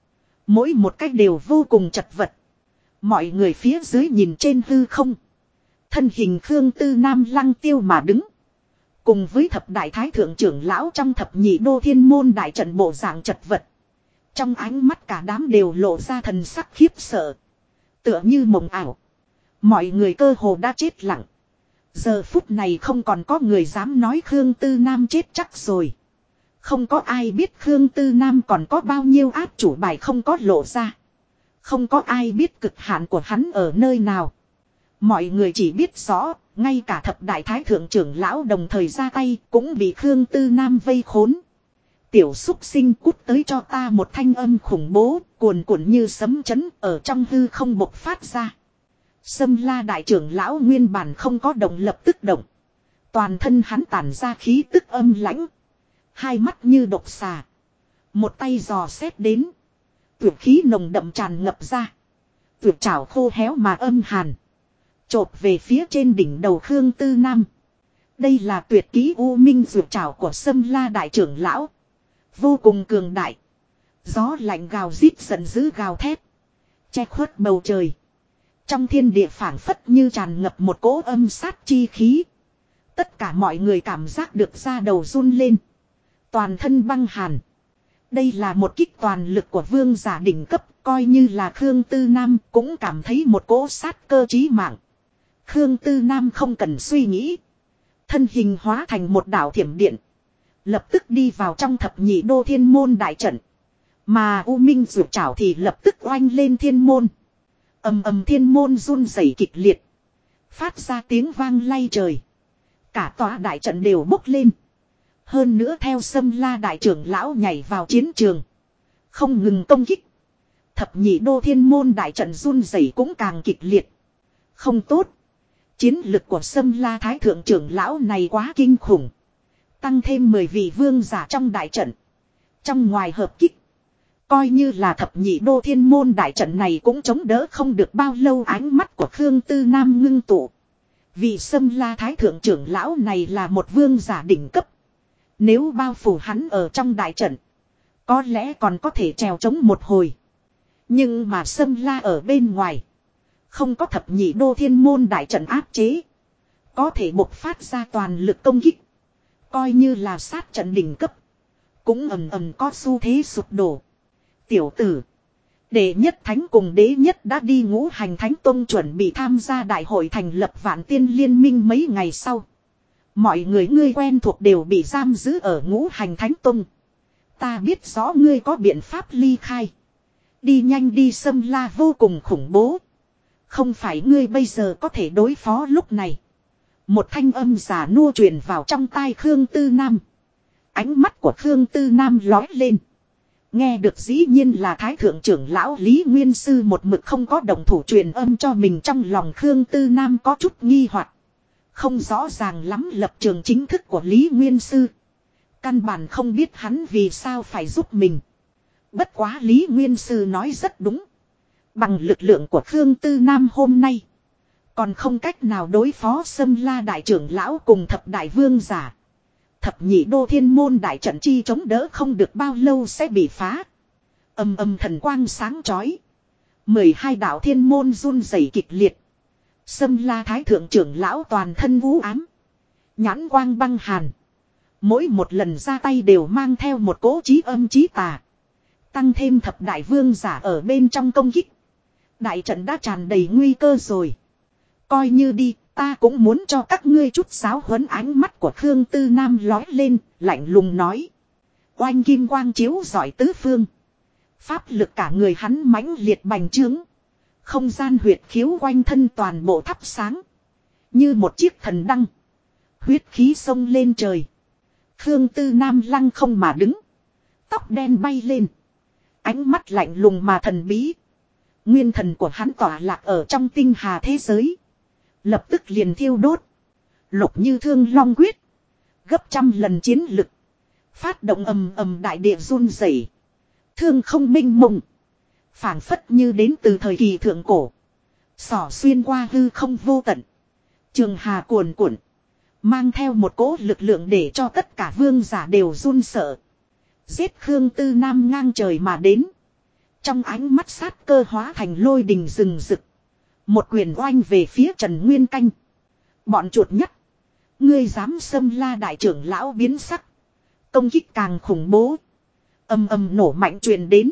Mỗi một cách đều vô cùng chật vật. Mọi người phía dưới nhìn trên hư không. Thân hình Khương Tư Nam lăng tiêu mà đứng. Cùng với thập đại thái thượng trưởng lão trong thập nhị đô thiên môn đại trận bộ dạng chật vật. Trong ánh mắt cả đám đều lộ ra thần sắc khiếp sợ. Tựa như mộng ảo. Mọi người cơ hồ đã chết lặng. Giờ phút này không còn có người dám nói Khương Tư Nam chết chắc rồi. Không có ai biết Khương Tư Nam còn có bao nhiêu áp chủ bài không có lộ ra. Không có ai biết cực hạn của hắn ở nơi nào. Mọi người chỉ biết rõ, ngay cả thập đại thái thượng trưởng lão đồng thời ra tay cũng bị Khương Tư Nam vây khốn. Tiểu xúc sinh cút tới cho ta một thanh âm khủng bố, cuồn cuộn như sấm chấn ở trong hư không bộc phát ra. Sâm La đại trưởng lão nguyên bản không có động lập tức động. Toàn thân hắn tản ra khí tức âm lãnh. Hai mắt như độc xà. Một tay giò xét đến. Tuyệt khí nồng đậm tràn ngập ra. Tuyệt trảo khô héo mà âm hàn. Chộp về phía trên đỉnh đầu Khương Tư Nam. Đây là tuyệt kỹ u minh tuyệt trảo của Sâm La đại trưởng lão. Vô cùng cường đại. Gió lạnh gào rít giận dữ gào thét. Che khuất bầu trời. Trong thiên địa phảng phất như tràn ngập một cỗ âm sát chi khí. Tất cả mọi người cảm giác được da đầu run lên. Toàn thân băng hàn. Đây là một kích toàn lực của vương giả đỉnh cấp. Coi như là Khương Tư Nam cũng cảm thấy một cỗ sát cơ chí mạng. Khương Tư Nam không cần suy nghĩ. Thân hình hóa thành một đạo thiểm điện. Lập tức đi vào trong thập nhị đô thiên môn đại trận. Mà U Minh Dược Trảo thì lập tức oanh lên thiên môn. Ầm ầm thiên môn run rẩy kịch liệt. Phát ra tiếng vang lay trời. Cả tòa đại trận đều bốc lên. Hơn nữa theo Sâm La đại trưởng lão nhảy vào chiến trường. Không ngừng công kích. Thập nhị đô thiên môn đại trận run rẩy cũng càng kịch liệt. Không tốt. Chiến lực của Sâm La thái thượng trưởng lão này quá kinh khủng. Tăng thêm 10 vị vương giả trong đại trận. Trong ngoài hợp kích. Coi như là thập nhị đô thiên môn đại trận này cũng chống đỡ không được bao lâu. Ánh mắt của Khương Tư Nam ngưng tụ. Vì Sâm La thái thượng trưởng lão này là một vương giả đỉnh cấp. Nếu bao phủ hắn ở trong đại trận. Có lẽ còn có thể trèo chống một hồi. Nhưng mà Sâm La ở bên ngoài. Không có thập nhị đô thiên môn đại trận áp chế. Có thể bộc phát ra toàn lực công kích. Coi như là sát trận đỉnh cấp. Cũng ầm ầm có xu thế sụp đổ. Tiểu tử. Đệ nhất thánh cùng đế nhất đã đi ngũ hành thánh tông chuẩn bị tham gia đại hội thành lập vạn tiên liên minh mấy ngày sau. Mọi người ngươi quen thuộc đều bị giam giữ ở ngũ hành thánh tông. Ta biết rõ ngươi có biện pháp ly khai. Đi nhanh đi. Sâm La vô cùng khủng bố. Không phải ngươi bây giờ có thể đối phó lúc này. Một thanh âm giả nua truyền vào trong tai Khương Tư Nam. Ánh mắt của Khương Tư Nam lói lên. Nghe được dĩ nhiên là thái thượng trưởng lão Lý Nguyên Sư một mực không có động thủ truyền âm cho mình. Trong lòng Khương Tư Nam có chút nghi hoặc. Không rõ ràng lắm lập trường chính thức của Lý Nguyên Sư. Căn bản không biết hắn vì sao phải giúp mình. Bất quá Lý Nguyên Sư nói rất đúng. Bằng lực lượng của Khương Tư Nam hôm nay. Còn không cách nào đối phó Sâm La đại trưởng lão cùng thập đại vương giả. Thập nhị đô thiên môn đại trận chi chống đỡ không được bao lâu sẽ bị phá. Ầm ầm thần quang sáng chói. 12 đạo thiên môn run rẩy kịch liệt. Sâm La thái thượng trưởng lão toàn thân u ám. Nhãn quang băng hàn. Mỗi một lần ra tay đều mang theo một cỗ chí âm chí tà. Tăng thêm thập đại vương giả ở bên trong công kích. Đại trận đã tràn đầy nguy cơ rồi. Coi như đi, ta cũng muốn cho các ngươi chút giáo huấn. Ánh mắt của Khương Tư Nam lói lên, lạnh lùng nói. Oanh kim quang chiếu rọi tứ phương. Pháp lực cả người hắn mãnh liệt bành trướng. Không gian huyệt khiếu quanh thân toàn bộ thắp sáng. Như một chiếc thần đăng. Huyết khí sông lên trời. Khương Tư Nam lăng không mà đứng. Tóc đen bay lên. Ánh mắt lạnh lùng mà thần bí. Nguyên thần của hắn tỏa lạc ở trong tinh hà thế giới. Lập tức liền thiêu đốt. Lục như thương long quyết. Gấp trăm lần chiến lực. Phát động ầm ầm đại địa run rẩy. Thương không minh mông. Phảng phất như đến từ thời kỳ thượng cổ. Xỏ xuyên qua hư không vô tận. Trường hà cuồn cuộn. Mang theo một cỗ lực lượng để cho tất cả vương giả đều run sợ. Giết Khương Tư Nam ngang trời mà đến. Trong ánh mắt sát cơ hóa thành lôi đình rừng rực. Một quyền oanh về phía Trần Nguyên Canh. Bọn chuột nhất. Ngươi dám xâm la đại trưởng lão biến sắc. Công kích càng khủng bố. Ầm ầm nổ mạnh truyền đến.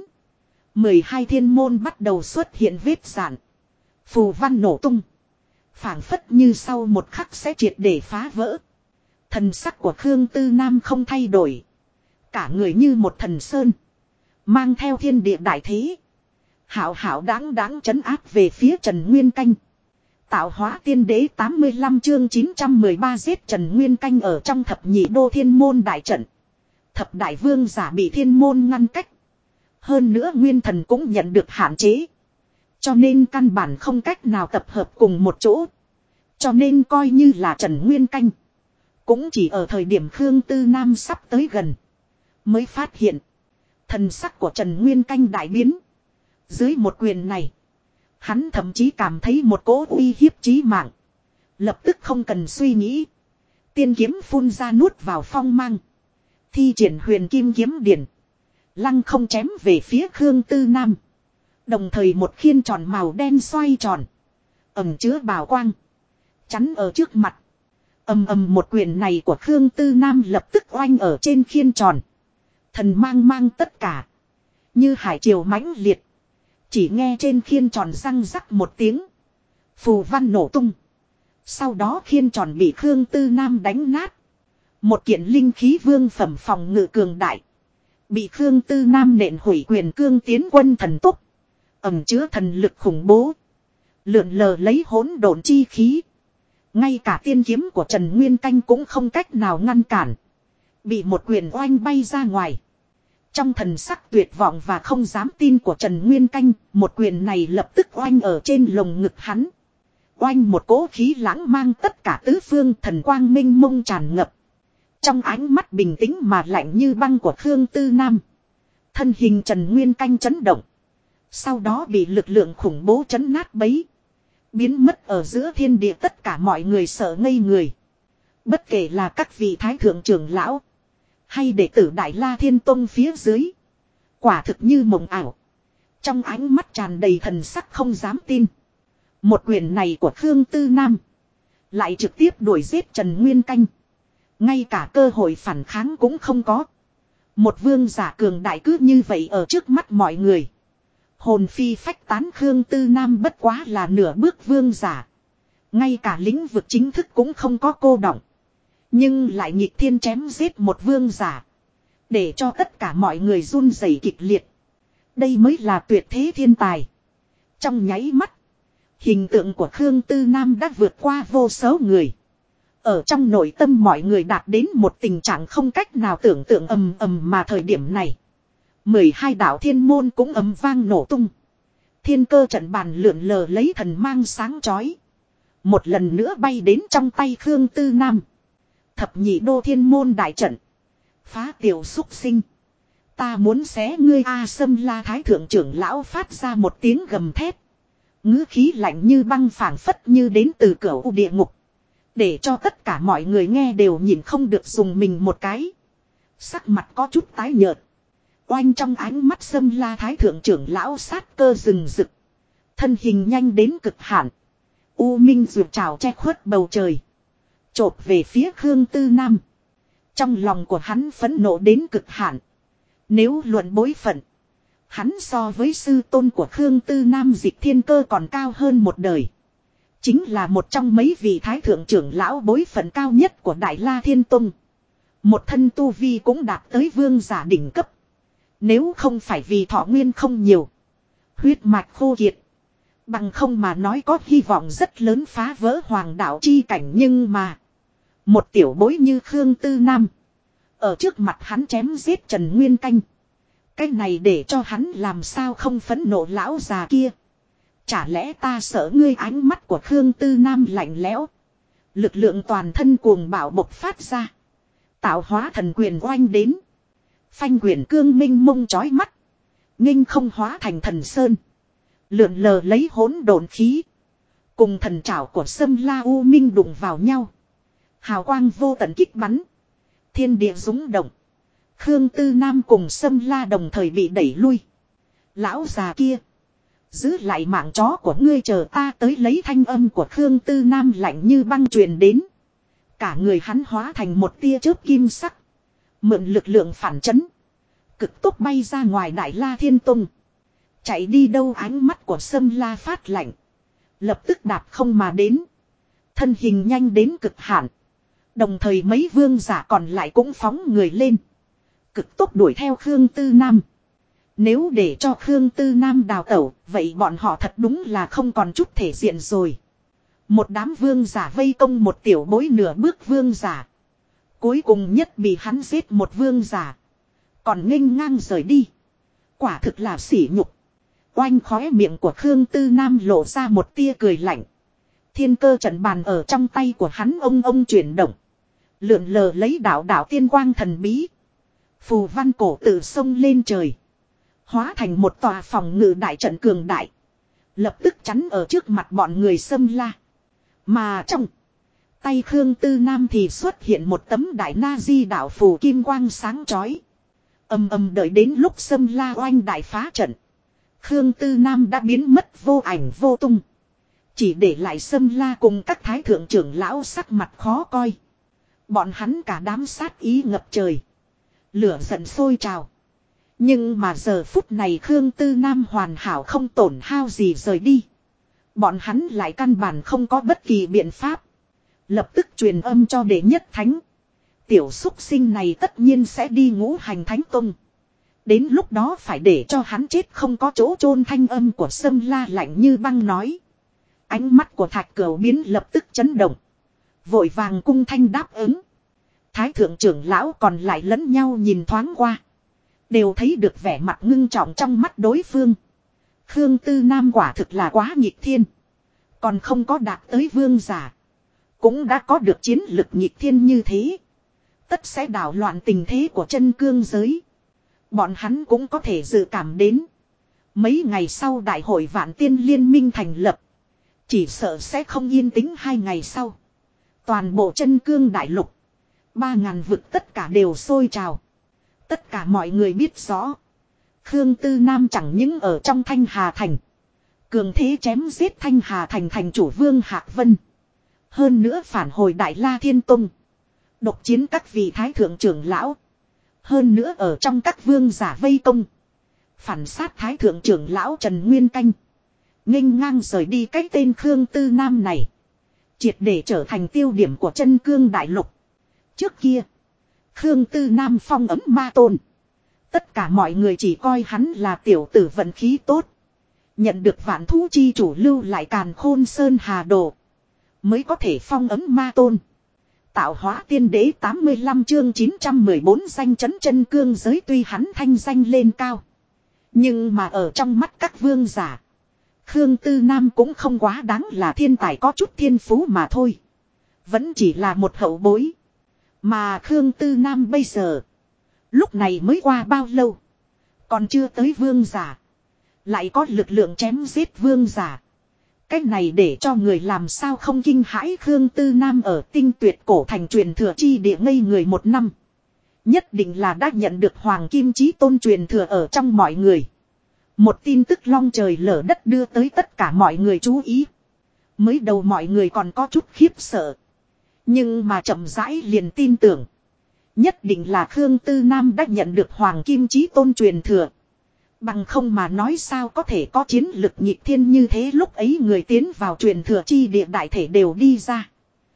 12 thiên môn bắt đầu xuất hiện vết rạn. Phù văn nổ tung. Phảng phất như sau một khắc sẽ triệt để phá vỡ. Thần sắc của Khương Tư Nam không thay đổi. Cả người như một thần sơn. Mang theo thiên địa đại thế. Hảo hảo đáng đáng trấn áp về phía Trần Nguyên Canh. Tạo hóa tiên đế 85 chương 913 giết Trần Nguyên Canh ở trong thập nhị đô thiên môn đại trận. Thập đại vương giả bị thiên môn ngăn cách. Hơn nữa nguyên thần cũng nhận được hạn chế. Cho nên căn bản không cách nào tập hợp cùng một chỗ. Cho nên coi như là Trần Nguyên Canh. Cũng chỉ ở thời điểm Khương Tư Nam sắp tới gần. Mới phát hiện. Thần sắc của Trần Nguyên Canh đại biến. Dưới một quyền này. Hắn thậm chí cảm thấy một cỗ uy hiếp chí mạng. Lập tức không cần suy nghĩ. Tiên kiếm phun ra nuốt vào phong mang. Thi triển huyền kim kiếm điển. Lăng không chém về phía Khương Tư Nam. Đồng thời một khiên tròn màu đen xoay tròn. Ẩm chứa bảo quang. Chắn ở trước mặt. Ầm ầm một quyền này của Khương Tư Nam lập tức oanh ở trên khiên tròn. Thần mang mang tất cả. Như hải triều mãnh liệt. Chỉ nghe trên khiên tròn răng rắc một tiếng. Phù văn nổ tung. Sau đó khiên tròn bị Khương Tư Nam đánh nát. Một kiện linh khí vương phẩm phòng ngự cường đại. Bị Khương Tư Nam nện hủy quyền cương tiến quân thần túc. Ẩm chứa thần lực khủng bố. Lượn lờ lấy hỗn độn chi khí. Ngay cả tiên kiếm của Trần Nguyên Canh cũng không cách nào ngăn cản. Bị một quyền oanh bay ra ngoài. Trong thần sắc tuyệt vọng và không dám tin của Trần Nguyên Canh, một quyền này lập tức oanh ở trên lồng ngực hắn. Oanh một cỗ khí lãng mang tất cả tứ phương, thần quang minh mông tràn ngập. Trong ánh mắt bình tĩnh mà lạnh như băng của Khương Tư Nam. Thân hình Trần Nguyên Canh chấn động. Sau đó bị lực lượng khủng bố chấn nát bấy. Biến mất ở giữa thiên địa, tất cả mọi người sợ ngây người. Bất kể là các vị thái thượng trưởng lão. Hay đệ tử Đại La Thiên Tông phía dưới. Quả thực như mộng ảo. Trong ánh mắt tràn đầy thần sắc không dám tin. Một quyền này của Khương Tư Nam. Lại trực tiếp đuổi giết Trần Nguyên Canh. Ngay cả cơ hội phản kháng cũng không có. Một vương giả cường đại cứ như vậy ở trước mắt mọi người. Hồn phi phách tán Khương Tư Nam bất quá là nửa bước vương giả. Ngay cả lĩnh vực chính thức cũng không có cô đọng. Nhưng lại nghịch thiên chém giết một vương giả. Để cho tất cả mọi người run rẩy kịch liệt. Đây mới là tuyệt thế thiên tài. Trong nháy mắt. Hình tượng của Khương Tư Nam đã vượt qua vô số người. Ở trong nội tâm mọi người đạt đến một tình trạng không cách nào tưởng tượng ầm ầm mà thời điểm này. 12 đạo thiên môn cũng ầm vang nổ tung. Thiên cơ trận bàn lượn lờ lấy thần mang sáng chói. Một lần nữa bay đến trong tay Khương Tư Nam. Thập nhị đô thiên môn đại trận. Phá tiểu xúc sinh. Ta muốn xé ngươi A Sâm La Thái thượng trưởng lão phát ra một tiếng gầm thét. Ngữ khí lạnh như băng phảng phất như đến từ cửa u địa ngục. Để cho tất cả mọi người nghe đều nhìn không được dùng mình một cái. Sắc mặt có chút tái nhợt. Oanh trong ánh mắt Sâm La Thái thượng trưởng lão sát cơ rừng rực. Thân hình nhanh đến cực hạn. U minh rượt trào che khuất bầu trời. Chộp về phía Khương Tư Nam. Trong lòng của hắn phẫn nộ đến cực hạn. Nếu luận bối phận. Hắn so với sư tôn của Khương Tư Nam Dịch Thiên Cơ còn cao hơn một đời. Chính là một trong mấy vị thái thượng trưởng lão bối phận cao nhất của Đại La Thiên Tông. Một thân tu vi cũng đạt tới vương giả đỉnh cấp. Nếu không phải vì thọ nguyên không nhiều. Huyết mạch khô kiệt. Bằng không mà nói có hy vọng rất lớn phá vỡ hoàng đạo chi cảnh, nhưng mà. Một tiểu bối như Khương Tư Nam. Ở trước mặt hắn chém giết Trần Nguyên Canh. Cái này để cho hắn làm sao không phẫn nộ lão già kia. Chả lẽ ta sợ ngươi? Ánh mắt của Khương Tư Nam lạnh lẽo. Lực lượng toàn thân cuồng bạo bộc phát ra. Tạo hóa thần quyền oanh đến. Phanh quyền cương minh mông chói mắt. Nghênh không hóa thành thần sơn. Lượn lờ lấy hỗn độn khí. Cùng thần trảo của Sâm La U Minh đụng vào nhau. Hào quang vô tận kích bắn. Thiên địa rúng động. Khương Tư Nam cùng Sâm La đồng thời bị đẩy lui. Lão già kia. Giữ lại mạng chó của ngươi chờ ta tới lấy thanh âm của Khương Tư Nam lạnh như băng truyền đến. Cả người hắn hóa thành một tia chớp kim sắc. Mượn lực lượng phản chấn. Cực tốc bay ra ngoài Đại La Thiên Tông. Chạy đi đâu ánh mắt của Sâm La phát lạnh. Lập tức đạp không mà đến. Thân hình nhanh đến cực hạn. Đồng thời mấy vương giả còn lại cũng phóng người lên. Cực tốc đuổi theo Khương Tư Nam. Nếu để cho Khương Tư Nam đào tẩu, vậy bọn họ thật đúng là không còn chút thể diện rồi. Một đám vương giả vây công một tiểu bối nửa bước vương giả. Cuối cùng nhất bị hắn giết một vương giả. Còn nghênh ngang rời đi. Quả thực là sỉ nhục. Oanh khóe miệng của Khương Tư Nam lộ ra một tia cười lạnh. Thiên cơ trận bàn ở trong tay của hắn ông chuyển động. Lượn lờ lấy đạo đạo tiên quang thần bí. Phù văn cổ tự sông lên trời. Hóa thành một tòa phòng ngự đại trận cường đại. Lập tức chắn ở trước mặt bọn người Sâm La. Mà trong tay Khương Tư Nam thì xuất hiện một tấm đại na di đạo phù kim quang sáng chói. Ầm ầm đợi đến lúc Sâm La oanh đại phá trận. Khương Tư Nam đã biến mất vô ảnh vô tung. Chỉ để lại Sâm La cùng các thái thượng trưởng lão sắc mặt khó coi. Bọn hắn cả đám sát ý ngập trời. Lửa giận sôi trào. Nhưng mà giờ phút này Khương Tư Nam hoàn hảo không tổn hao gì rời đi. Bọn hắn lại căn bản không có bất kỳ biện pháp. Lập tức truyền âm cho đệ nhất thánh. Tiểu súc sinh này tất nhiên sẽ đi ngũ hành thánh tông. Đến lúc đó phải để cho hắn chết không có chỗ chôn thanh âm của Sâm La lạnh như băng nói. Ánh mắt của Thạch Cửu biến lập tức chấn động. Vội vàng cung thanh đáp ứng. Thái thượng trưởng lão còn lại lẫn nhau nhìn thoáng qua. Đều thấy được vẻ mặt ngưng trọng trong mắt đối phương. Khương Tư Nam quả thực là quá nghịch thiên. Còn không có đạt tới vương giả. Cũng đã có được chiến lực nghịch thiên như thế. Tất sẽ đảo loạn tình thế của chân cương giới. Bọn hắn cũng có thể dự cảm đến. Mấy ngày sau đại hội vạn tiên liên minh thành lập. Chỉ sợ sẽ không yên tĩnh 2 ngày sau. Toàn bộ chân cương đại lục. 3.000 vực tất cả đều sôi trào. Tất cả mọi người biết rõ. Khương Tư Nam chẳng những ở trong Thanh Hà Thành. Cường thế chém giết Thanh Hà Thành thành chủ Vương Hạc Vân. Hơn nữa phản hồi Đại La Thiên Tông. Độc chiến các vị thái thượng trưởng lão. Hơn nữa ở trong các vương giả vây công. Phản sát thái thượng trưởng lão Trần Nguyên Canh. Nghênh ngang rời đi cái tên Khương Tư Nam này. Triệt để trở thành tiêu điểm của chân cương đại lục. Trước kia. Khương Tư Nam phong ấm ma tôn. Tất cả mọi người chỉ coi hắn là tiểu tử vận khí tốt. Nhận được vạn thú chi chủ lưu lại càn khôn sơn hà đồ. Mới có thể phong ấm ma tôn. Tạo hóa tiên đế 85 chương 914 danh chấn chân cương giới tuy hắn thanh danh lên cao. Nhưng mà ở trong mắt các vương giả. Khương Tư Nam cũng không quá đáng là thiên tài có chút thiên phú mà thôi. Vẫn chỉ là một hậu bối. Mà Khương Tư Nam bây giờ. Lúc này mới qua bao lâu. Còn chưa tới vương giả. Lại có lực lượng chém giết vương giả. Cách này để cho người làm sao không kinh hãi. Khương Tư Nam ở tinh tuyệt cổ thành truyền thừa chi địa ngây người 1 năm. Nhất định là đã nhận được Hoàng Kim Chí Tôn truyền thừa ở trong mọi người. Một tin tức long trời lở đất đưa tới tất cả mọi người chú ý. Mới đầu mọi người còn có chút khiếp sợ. Nhưng mà chậm rãi liền tin tưởng. Nhất định là Khương Tư Nam đã nhận được Hoàng Kim Chí Tôn truyền thừa. Bằng không mà nói sao có thể có chiến lực nhịp thiên như thế lúc ấy người tiến vào truyền thừa chi địa đại thể đều đi ra.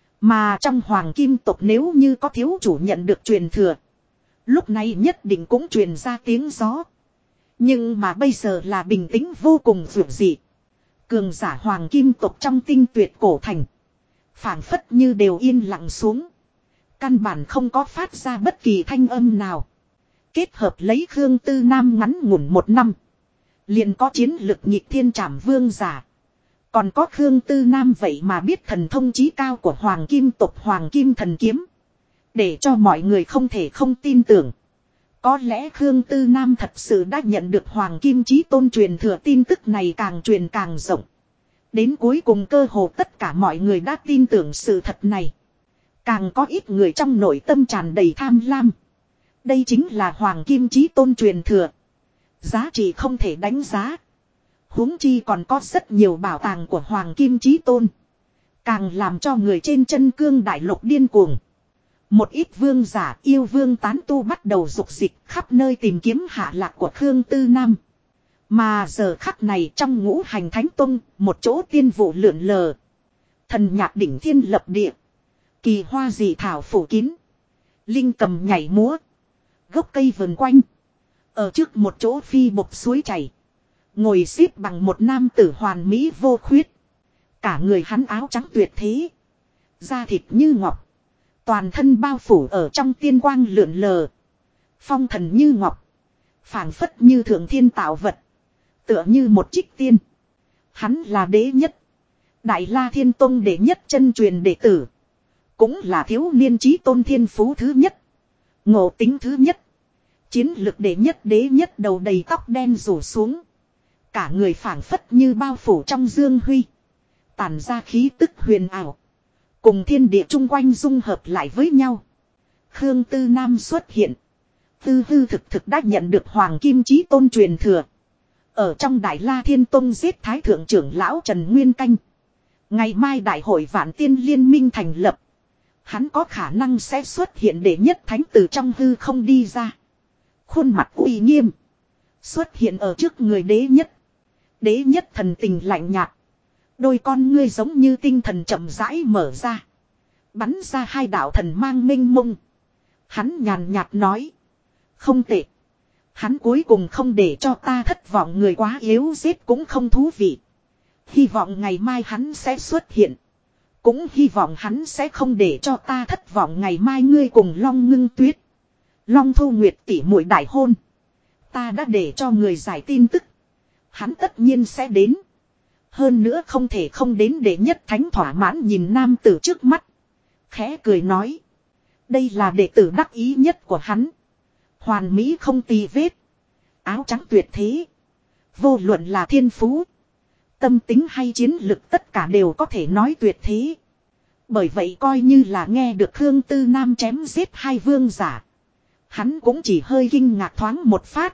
Mà trong Hoàng Kim tộc nếu như có thiếu chủ nhận được truyền thừa. Lúc này nhất định cũng truyền ra tiếng gió. Nhưng mà bây giờ là bình tĩnh vô cùng vượt dị. Cường giả Hoàng Kim tộc trong tinh tuyệt cổ thành. Phảng phất như đều yên lặng xuống. Căn bản không có phát ra bất kỳ thanh âm nào. Kết hợp lấy Khương Tư Nam ngắn ngủn 1 năm. Liền có chiến lực nhịp thiên trảm vương giả. Còn có Khương Tư Nam vậy mà biết thần thông chí cao của Hoàng Kim tộc Hoàng Kim thần kiếm. Để cho mọi người không thể không tin tưởng. Có lẽ Khương Tư Nam thật sự đã nhận được Hoàng Kim Chí Tôn truyền thừa tin tức này càng truyền càng rộng. Đến cuối cùng cơ hồ tất cả mọi người đã tin tưởng sự thật này. Càng có ít người trong nội tâm tràn đầy tham lam. Đây chính là Hoàng Kim Chí Tôn truyền thừa. Giá trị không thể đánh giá. Huống chi còn có rất nhiều bảo tàng của Hoàng Kim Chí Tôn. Càng làm cho người trên chân cương đại lục điên cuồng. Một ít vương giả yêu vương tán tu bắt đầu dục dịch khắp nơi tìm kiếm hạ lạc của Khương Tư Nam. Mà giờ khắc này trong Ngũ Hành Thánh Tông, một chỗ tiên vụ lượn lờ. Thần nhạc đỉnh thiên lập địa. Kỳ hoa dị thảo phủ kín. Linh cầm nhảy múa. Gốc cây vần quanh. Ở trước một chỗ phi bộc suối chảy. Ngồi xếp bằng một nam tử hoàn mỹ vô khuyết. Cả người hắn áo trắng tuyệt thế. Da thịt như ngọc. Toàn thân bao phủ ở trong tiên quang lượn lờ. Phong thần như ngọc. Phảng phất như thượng thiên tạo vật. Tựa như một trích tiên. Hắn là đế nhất. Đại La Thiên Tông đệ nhất chân truyền đệ tử. Cũng là thiếu niên chí tôn thiên phú thứ nhất. Ngộ tính thứ nhất. Chiến lực đệ nhất đế nhất đầu đầy tóc đen rủ xuống. Cả người phảng phất như bao phủ trong dương huy. Tản ra khí tức huyền ảo. Cùng thiên địa chung quanh dung hợp lại với nhau. Khương Tư Nam xuất hiện. Tư hư thực đã nhận được Hoàng Kim Chí Tôn truyền thừa. Ở trong Đại La Thiên Tông giết Thái Thượng trưởng lão Trần Nguyên Canh. Ngày mai đại hội Vạn Tiên Liên minh thành lập. Hắn có khả năng sẽ xuất hiện để nhất thánh từ trong hư không đi ra. Khuôn mặt uy nghiêm. Xuất hiện ở trước người đế nhất. Đế nhất thần tình lạnh nhạt. Đôi con ngươi giống như tinh thần chậm rãi mở ra. Bắn ra hai đạo thần mang mênh mông. Hắn nhàn nhạt nói. Không tệ. Hắn cuối cùng không để cho ta thất vọng, người quá yếu giết cũng không thú vị. Hy vọng ngày mai hắn sẽ xuất hiện. Cũng hy vọng hắn sẽ không để cho ta thất vọng, ngày mai ngươi cùng Long Ngưng Tuyết. Long Thu Nguyệt tỷ muội đại hôn. Ta đã để cho người giải tin tức. Hắn tất nhiên sẽ đến. Hơn nữa không thể không đến để nhất thánh thỏa mãn nhìn nam tử trước mắt. Khẽ cười nói. Đây là đệ tử đắc ý nhất của hắn. Hoàn mỹ không tì vết. Áo trắng tuyệt thế. Vô luận là thiên phú. Tâm tính hay chiến lực tất cả đều có thể nói tuyệt thế. Bởi vậy coi như là nghe được Khương Tư Nam chém giết hai vương giả. Hắn cũng chỉ hơi kinh ngạc thoáng một phát.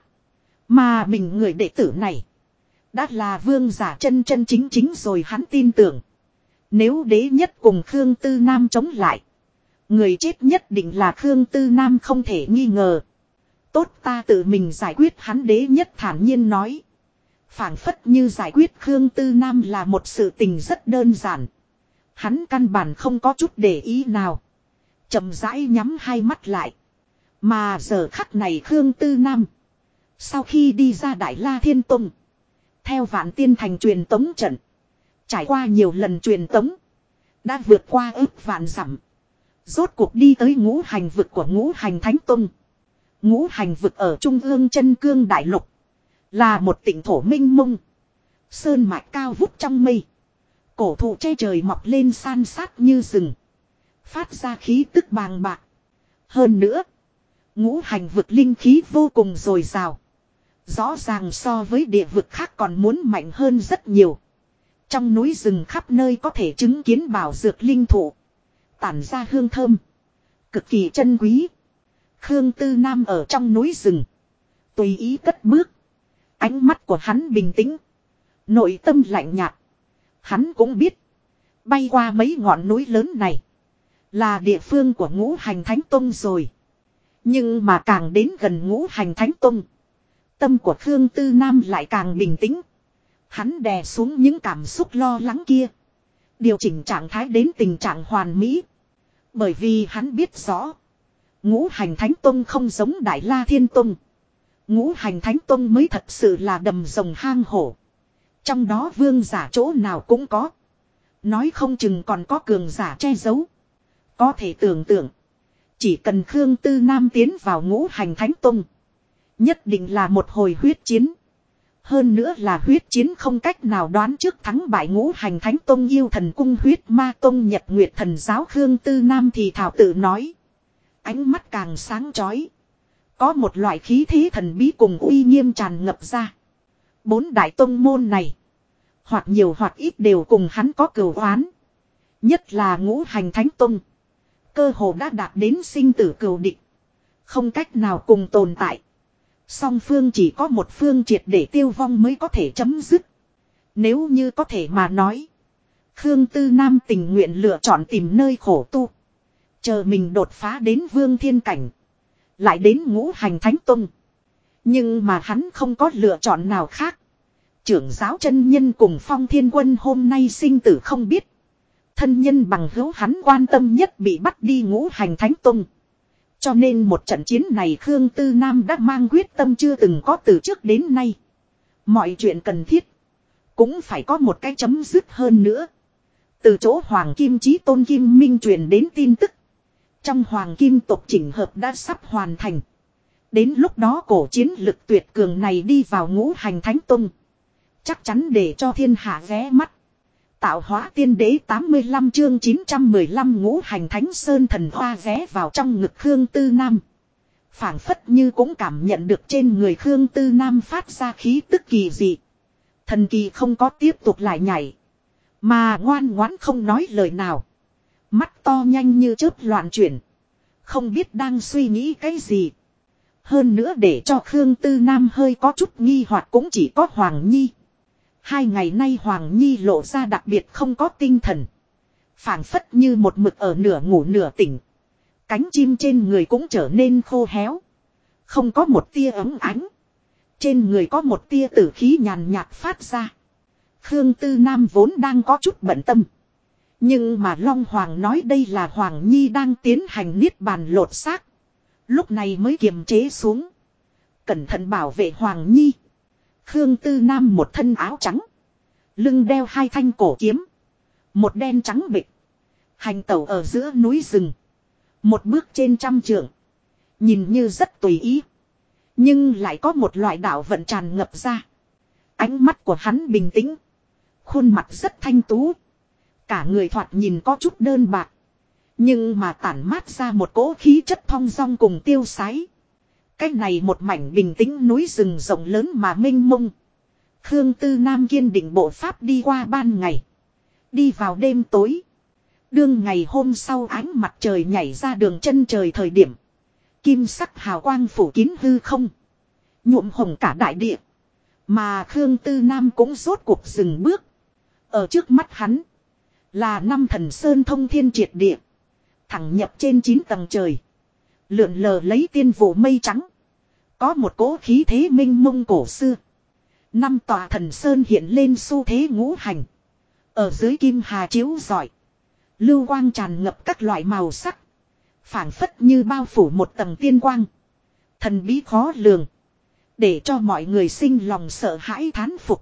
Mà mình người đệ tử này. Đã là vương giả chân chân chính chính rồi, hắn tin tưởng. Nếu đế nhất cùng Khương Tư Nam chống lại. Người chết nhất định là Khương Tư Nam không thể nghi ngờ. Tốt, ta tự mình giải quyết hắn, đế nhất thản nhiên nói. Phảng phất như giải quyết Khương Tư Nam là một sự tình rất đơn giản. Hắn căn bản không có chút để ý nào. Chậm rãi nhắm hai mắt lại. Mà giờ khắc này Khương Tư Nam. Sau khi đi ra Đại La Thiên Tông. Theo Vạn Tiên Thành truyền tống trận. Trải qua nhiều lần truyền tống. Đã vượt qua ước vạn dặm. Rốt cuộc đi tới ngũ hành vực của Ngũ Hành Thánh Tông. Ngũ hành vực ở trung ương chân cương đại lục. Là một tỉnh thổ minh mông. Sơn mạch cao vút trong mây. Cổ thụ che trời mọc lên san sát như rừng. Phát ra khí tức bàng bạc. Hơn nữa. Ngũ hành vực linh khí vô cùng dồi dào. Rõ ràng so với địa vực khác còn muốn mạnh hơn rất nhiều. Trong núi rừng khắp nơi có thể chứng kiến bảo dược linh thụ. Tản ra hương thơm. Cực kỳ chân quý. Khương Tư Nam ở trong núi rừng. Tùy ý cất bước. Ánh mắt của hắn bình tĩnh. Nội tâm lạnh nhạt. Hắn cũng biết. Bay qua mấy ngọn núi lớn này. Là địa phương của Ngũ Hành Thánh Tông rồi. Nhưng mà càng đến gần Ngũ Hành Thánh Tông. Tâm của Khương Tư Nam lại càng bình tĩnh. Hắn đè xuống những cảm xúc lo lắng kia. Điều chỉnh trạng thái đến tình trạng hoàn mỹ. Bởi vì hắn biết rõ. Ngũ Hành Thánh Tông không giống Đại La Thiên Tông. Ngũ Hành Thánh Tông mới thật sự là đầm rồng hang hổ. Trong đó vương giả chỗ nào cũng có. Nói không chừng còn có cường giả che giấu. Có thể tưởng tượng. Chỉ cần Khương Tư Nam tiến vào Ngũ Hành Thánh Tông. Nhất định là một hồi huyết chiến. Hơn nữa là huyết chiến không cách nào đoán trước thắng bại. Ngũ Hành Thánh Tông yêu thần cung huyết ma tông Nhật Nguyệt thần giáo. Khương Tư Nam thì thảo tự nói. Ánh mắt càng sáng chói. Có một loại khí thế thần bí cùng uy nghiêm tràn ngập ra. Bốn đại tông môn này. Hoặc nhiều hoặc ít đều cùng hắn có cừu oán. Nhất là Ngũ Hành Thánh Tông. Cơ hồ đã đạt đến sinh tử cừu địch. Không cách nào cùng tồn tại. Song phương chỉ có một phương triệt để tiêu vong mới có thể chấm dứt. Nếu như có thể mà nói. Khương Tư Nam tình nguyện lựa chọn tìm nơi khổ tu. Chờ mình đột phá đến vương thiên cảnh. Lại đến ngũ hành thánh tông. Nhưng mà hắn không có lựa chọn nào khác. Trưởng giáo chân nhân cùng Phong Thiên Quân hôm nay sinh tử không biết. Thân nhân bằng hữu hắn quan tâm nhất bị bắt đi ngũ hành thánh tông. Cho nên một trận chiến này Khương Tư Nam đã mang quyết tâm chưa từng có từ trước đến nay. Mọi chuyện cần thiết. Cũng phải có một cái chấm dứt hơn nữa. Từ chỗ Hoàng Kim Chí Tôn Kim Minh truyền đến tin tức. Trong Hoàng Kim tộc chỉnh hợp đã sắp hoàn thành. Đến lúc đó cổ chiến lực tuyệt cường này đi vào ngũ hành thánh tông. Chắc chắn để cho thiên hạ ghé mắt. Tạo hóa tiên đế 85 chương 915 ngũ hành thánh sơn thần hoa ghé vào trong ngực Khương Tư Nam. Phảng phất như cũng cảm nhận được trên người Khương Tư Nam phát ra khí tức kỳ dị. Thần kỳ không có tiếp tục lại nhảy. Mà ngoan ngoãn không nói lời nào. Mắt to nhanh như chớp loạn chuyển. Không biết đang suy nghĩ cái gì. Hơn nữa để cho Khương Tư Nam hơi có chút nghi hoặc cũng chỉ có Hoàng Nhi. 2 ngày nay Hoàng Nhi lộ ra đặc biệt không có tinh thần. Phảng phất như một mực ở nửa ngủ nửa tỉnh. Cánh chim trên người cũng trở nên khô héo. Không có một tia ấm ánh. Trên người có một tia tử khí nhàn nhạt phát ra. Khương Tư Nam vốn đang có chút bận tâm. Nhưng mà Long Hoàng nói đây là Hoàng Nhi đang tiến hành niết bàn lột xác. Lúc này mới kiềm chế xuống. Cẩn thận bảo vệ Hoàng Nhi. Khương Tư Nam một thân áo trắng. Lưng đeo 2 thanh cổ kiếm. Một đen trắng bịch. Hành tẩu ở giữa núi rừng. Một bước trên trăm trượng. Nhìn như rất tùy ý. Nhưng lại có một loại đạo vận tràn ngập ra. Ánh mắt của hắn bình tĩnh. Khuôn mặt rất thanh tú. Cả người thoạt nhìn có chút đơn bạc. Nhưng mà tản mát ra một cỗ khí chất thong dong cùng tiêu sái. Cái này một mảnh bình tĩnh núi rừng rộng lớn mà mênh mông. Khương Tư Nam kiên định bộ pháp đi qua ban ngày. Đi vào đêm tối. Đương ngày hôm sau ánh mặt trời nhảy ra đường chân trời thời điểm. Kim sắc hào quang phủ kín hư không. Nhuộm hồng cả đại địa. Mà Khương Tư Nam cũng rốt cuộc dừng bước. Ở trước mắt hắn. Là 5 thần sơn thông thiên triệt địa. Thẳng nhập trên 9 tầng trời. Lượn lờ lấy tiên vụ mây trắng. Có một cỗ khí thế minh mông cổ xưa. 5 tòa thần sơn hiện lên xu thế ngũ hành. Ở dưới kim hà chiếu rọi. Lưu quang tràn ngập các loại màu sắc. Phảng phất như bao phủ một tầng tiên quang. Thần bí khó lường. Để cho mọi người sinh lòng sợ hãi thán phục.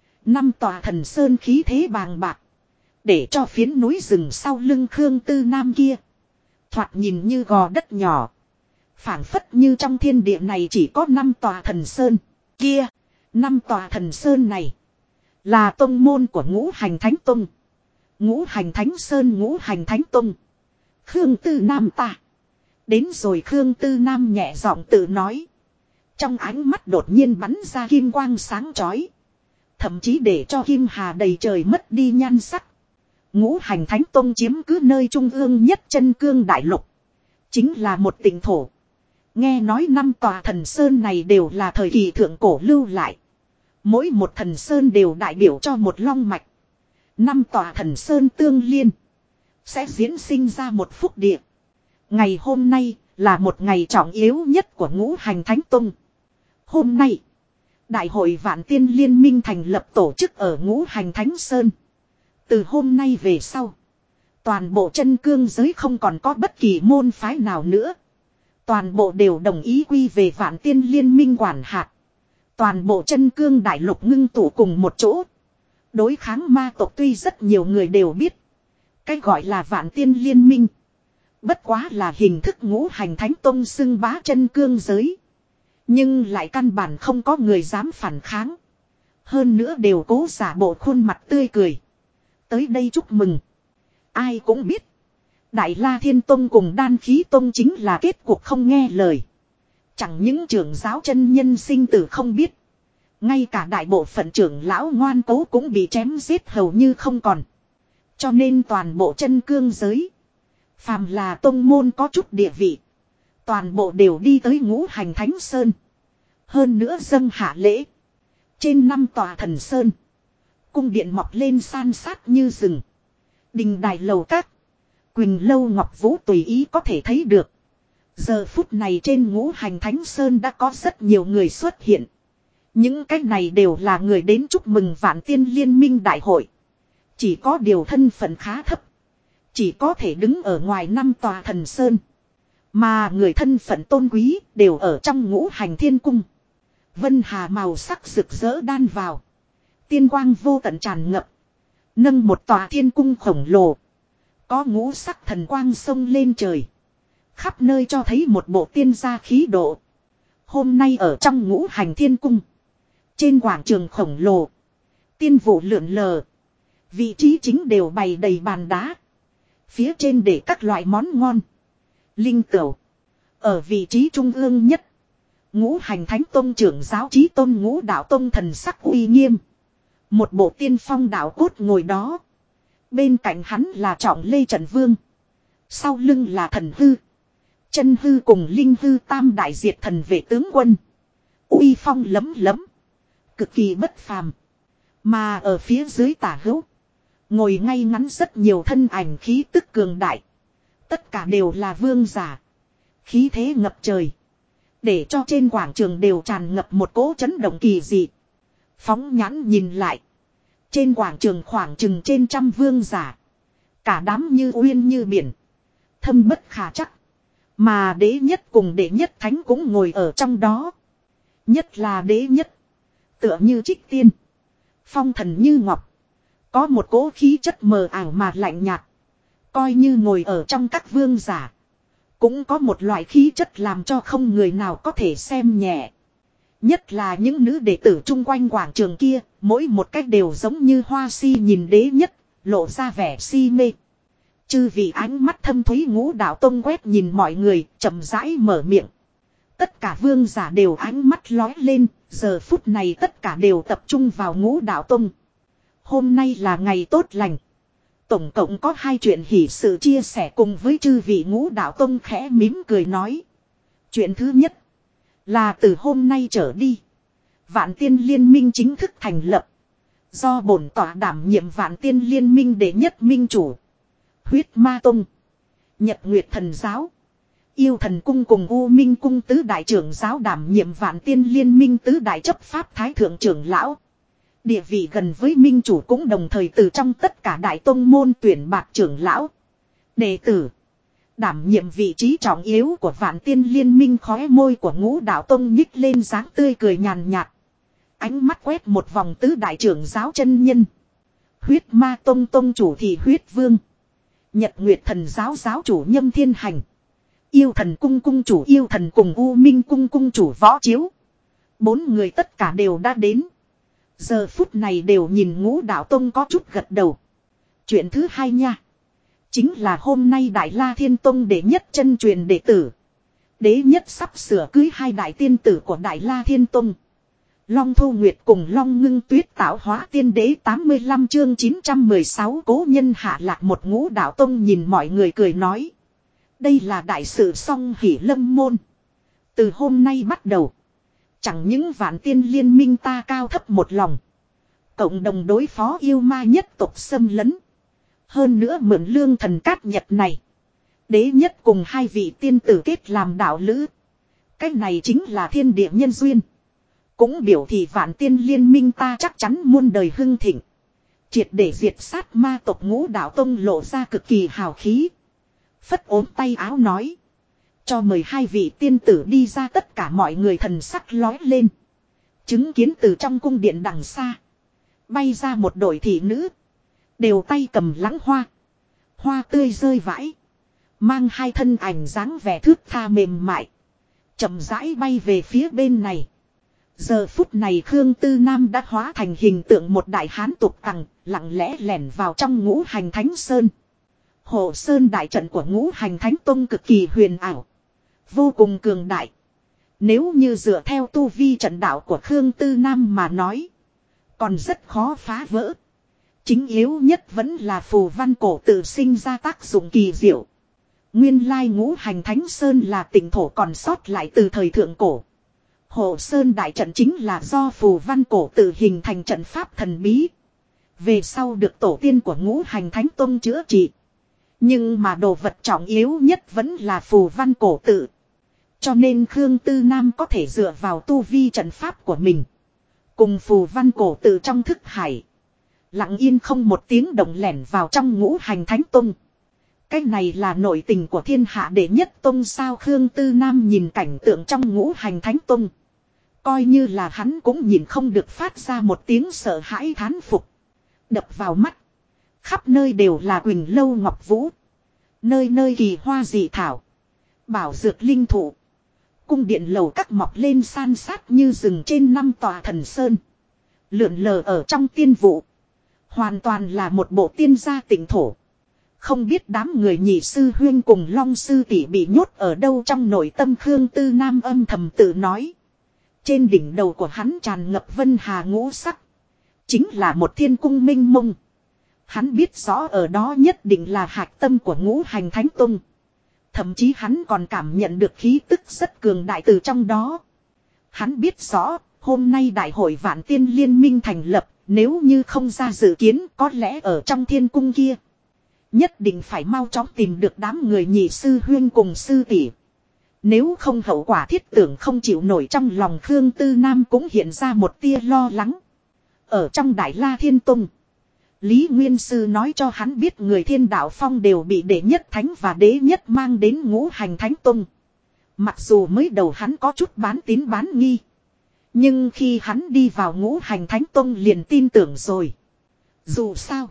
5 tòa thần sơn khí thế bàng bạc. Để cho phiến núi rừng sau lưng Khương Tư Nam kia. Thoạt nhìn như gò đất nhỏ. Phảng phất như trong thiên địa này chỉ có 5 tòa thần sơn. Kia, 5 tòa thần sơn này. Là tông môn của ngũ hành thánh tông. Ngũ hành thánh sơn ngũ hành thánh tông. Khương Tư Nam ta. Đến rồi Khương Tư Nam nhẹ giọng tự nói. Trong ánh mắt đột nhiên bắn ra kim quang sáng chói. Thậm chí để cho kim hà đầy trời mất đi nhan sắc. Ngũ hành thánh tông chiếm cứ nơi trung ương nhất chân cương đại lục. Chính là một tỉnh thổ. Nghe nói 5 tòa thần sơn này đều là thời kỳ thượng cổ lưu lại. Mỗi một thần sơn đều đại biểu cho một long mạch. 5 tòa thần sơn tương liên. Sẽ diễn sinh ra một phúc địa. Ngày hôm nay là một ngày trọng yếu nhất của ngũ hành thánh tông. Hôm nay, Đại hội Vạn Tiên Liên minh thành lập tổ chức ở ngũ hành thánh sơn. Từ hôm nay về sau, toàn bộ chân cương giới không còn có bất kỳ môn phái nào nữa. Toàn bộ đều đồng ý quy về Vạn Tiên Liên minh quản hạt. Toàn bộ chân cương đại lục ngưng tụ cùng một chỗ. Đối kháng ma tộc tuy rất nhiều người đều biết. Cái gọi là Vạn Tiên Liên minh. Bất quá là hình thức ngũ hành thánh tông xưng bá chân cương giới. Nhưng lại căn bản không có người dám phản kháng. Hơn nữa đều cố giả bộ khuôn mặt tươi cười. Tới đây chúc mừng. Ai cũng biết. Đại La Thiên Tông cùng Đan Khí Tông chính là kết cuộc không nghe lời. Chẳng những trưởng giáo chân nhân sinh tử không biết. Ngay cả đại bộ phận trưởng lão ngoan cố cũng bị chém giết hầu như không còn. Cho nên toàn bộ chân cương giới. Phàm là tông môn có chút địa vị. Toàn bộ đều đi tới ngũ hành thánh sơn. Hơn nữa dâng hạ lễ. Trên 5 tòa thần sơn. Cung điện mọc lên san sát như rừng. Đình đài lầu các. Quỳnh lâu ngọc vũ tùy ý có thể thấy được. Giờ phút này trên Ngũ Hành Thánh Sơn đã có rất nhiều người xuất hiện. Những cái này đều là người đến chúc mừng Vạn Tiên Liên minh đại hội. Chỉ có điều thân phận khá thấp. Chỉ có thể đứng ở ngoài 5 tòa thần sơn. Mà người thân phận tôn quý đều ở trong Ngũ Hành Thiên Cung. Vân hà màu sắc rực rỡ đan vào. Tiên quang vô tận tràn ngập. Nâng một tòa thiên cung khổng lồ. Có ngũ sắc thần quang sông lên trời. Khắp nơi cho thấy một bộ tiên gia khí độ. Hôm nay ở trong Ngũ Hành Thiên Cung. Trên quảng trường khổng lồ. Tiên vụ lượn lờ. Vị trí chính đều bày đầy bàn đá. Phía trên để các loại món ngon. Linh tửu. Ở vị trí trung ương nhất. Ngũ Hành Thánh Tông trưởng giáo Chí Tôn Ngũ Đạo Tông thần sắc uy nghiêm. Một bộ tiên phong đạo cốt ngồi đó. Bên cạnh hắn là Trọng Lê Trần Vương. Sau lưng là Thần Hư. Chân Hư cùng Linh Hư tam đại diệt thần vệ tướng quân. Uy phong lấm lấm. Cực kỳ bất phàm. Mà ở phía dưới tả hữu. Ngồi ngay ngắn rất nhiều thân ảnh khí tức cường đại. Tất cả đều là vương giả. Khí thế ngập trời. Để cho trên quảng trường đều tràn ngập một cỗ chấn động kỳ dị. Phóng nhãn nhìn lại. Trên quảng trường khoảng chừng trên 100 vương giả. Cả đám như uyên như biển. Thâm bất khả chắc. Mà đế nhất cùng đệ nhất thánh cũng ngồi ở trong đó. Nhất là đế nhất. Tựa như trích tiên. Phong thần như ngọc. Có một cỗ khí chất mờ ảo mà lạnh nhạt. Coi như ngồi ở trong các vương giả. Cũng có một loại khí chất làm cho không người nào có thể xem nhẹ. Nhất là những nữ đệ tử chung quanh quảng trường kia. Mỗi một cách đều giống như hoa si nhìn đế nhất. Lộ ra vẻ si mê. Chư vị ánh mắt thâm thúy Ngũ Đạo Tông quét nhìn mọi người. Chậm rãi mở miệng. Tất cả vương giả đều ánh mắt lói lên. Giờ phút này tất cả đều tập trung vào Ngũ Đạo Tông. Hôm nay là ngày tốt lành. Tổng cộng có 2 chuyện hỷ sự chia sẻ cùng với chư vị Ngũ Đạo Tông khẽ mím cười nói. Chuyện thứ nhất. Là từ hôm nay trở đi. Vạn Tiên Liên minh chính thức thành lập. Do bổn tọa đảm nhiệm Vạn Tiên Liên minh đệ nhất minh chủ. Huyết Ma Tông. Nhật Nguyệt Thần Giáo. Yêu Thần Cung cùng U Minh Cung tứ đại trưởng giáo đảm nhiệm Vạn Tiên Liên minh tứ đại chấp pháp thái thượng trưởng lão. Địa vị gần với minh chủ cũng đồng thời từ trong tất cả đại tông môn tuyển bạc trưởng lão. Đệ tử. Đảm nhiệm vị trí trọng yếu của Vạn Tiên Liên minh khóe môi của Ngũ Đạo Tông nhích lên dáng tươi cười nhàn nhạt. Ánh mắt quét một vòng tứ đại trưởng giáo chân nhân. Huyết Ma Tông Tông chủ thì Huyết Vương. Nhật Nguyệt Thần Giáo giáo chủ Nhâm Thiên Hành. Yêu Thần Cung cung chủ Yêu Thần cùng U Minh Cung cung chủ Võ Chiếu. 4 người tất cả đều đã đến. Giờ phút này đều nhìn Ngũ Đạo Tông có chút gật đầu. Chuyện thứ hai nha. Chính là hôm nay Đại La Thiên Tông đệ nhất chân truyền đệ tử. Đế nhất sắp sửa cưới 2 đại tiên tử của Đại La Thiên Tông. Long Thu Nguyệt cùng Long Ngưng Tuyết tạo hóa tiên đế 85 chương 916 cố nhân hạ lạc một Ngũ Đạo Tông nhìn mọi người cười nói. Đây là đại sự song hỷ lâm môn. Từ hôm nay bắt đầu. Chẳng những Vạn Tiên Liên minh ta cao thấp một lòng. Cộng đồng đối phó yêu ma nhất tộc xâm lấn. Hơn nữa mượn lương thần cát nhật này. Đế nhất cùng 2 vị tiên tử kết làm đạo lữ. Cái này chính là thiên địa nhân duyên. Cũng biểu thị Vạn Tiên Liên minh ta chắc chắn muôn đời hưng thịnh. Triệt để diệt sát ma tộc Ngũ Đạo Tông lộ ra cực kỳ hào khí. Phất ốm tay áo nói. Cho mời 2 vị tiên tử đi ra tất cả mọi người thần sắc lói lên. Chứng kiến từ trong cung điện đằng xa. Bay ra một đội thị nữ. Đều tay cầm lẵng hoa. Hoa tươi rơi vãi. Mang 2 thân ảnh dáng vẻ thướt tha mềm mại. Chậm rãi bay về phía bên này. Giờ phút này Khương Tư Nam đã hóa thành hình tượng một đại hán tục tằng. Lặng lẽ lẻn vào trong Ngũ Hành Thánh Sơn. Hộ Sơn đại trận của Ngũ Hành Thánh Tông cực kỳ huyền ảo. Vô cùng cường đại. Nếu như dựa theo tu vi trận đạo của Khương Tư Nam mà nói. Còn rất khó phá vỡ. Chính yếu nhất vẫn là phù văn cổ tự sinh ra tác dụng kỳ diệu. Nguyên lai Ngũ Hành Thánh Sơn là tỉnh thổ còn sót lại từ thời thượng cổ. Hộ Sơn đại trận chính là do phù văn cổ tự hình thành trận pháp thần bí. Về sau được tổ tiên của Ngũ Hành Thánh Tông chữa trị. Nhưng mà đồ vật trọng yếu nhất vẫn là phù văn cổ tự. Cho nên Khương Tư Nam có thể dựa vào tu vi trận pháp của mình. Cùng phù văn cổ tự trong thức hải. Lặng yên không một tiếng động lẻn vào trong Ngũ Hành Thánh Tông. Cái này là nội tình của thiên hạ đệ nhất tông sao. Khương Tư Nam nhìn cảnh tượng trong Ngũ Hành Thánh Tông. Coi như là hắn cũng nhìn không được phát ra một tiếng sợ hãi thán phục. Đập vào mắt. Khắp nơi đều là Quỳnh Lâu Ngọc Vũ. Nơi nơi kỳ hoa dị thảo. Bảo dược linh thụ. Cung điện lầu các mọc lên san sát như rừng trên 5 tòa thần sơn. Lượn lờ ở trong tiên vụ. Hoàn toàn là một bộ tiên gia tỉnh thổ. Không biết đám người nhị sư huyên cùng Long sư tỷ bị nhốt ở đâu trong nội tâm Khương Tư Nam âm thầm tự nói. Trên đỉnh đầu của hắn tràn ngập vân hà ngũ sắc. Chính là một thiên cung minh mông. Hắn biết rõ ở đó nhất định là hạch tâm của Ngũ Hành Thánh Tông. Thậm chí hắn còn cảm nhận được khí tức rất cường đại từ trong đó. Hắn biết rõ, hôm nay đại hội Vạn Tiên Liên minh thành lập, nếu như không ra dự kiến có lẽ ở trong thiên cung kia. Nhất định phải mau chóng tìm được đám người nhị sư huyên cùng sư tỷ. Nếu không hậu quả thiết tưởng không chịu nổi trong lòng Khương Tư Nam cũng hiện ra một tia lo lắng. Ở trong Đại La Thiên Tông. Lý Nguyên Sư nói cho hắn biết người Thiên Đạo Phong đều bị đệ nhất thánh và đế nhất mang đến Ngũ Hành Thánh Tông. Mặc dù mới đầu hắn có chút bán tín bán nghi. Nhưng khi hắn đi vào Ngũ Hành Thánh Tông liền tin tưởng rồi. Dù sao.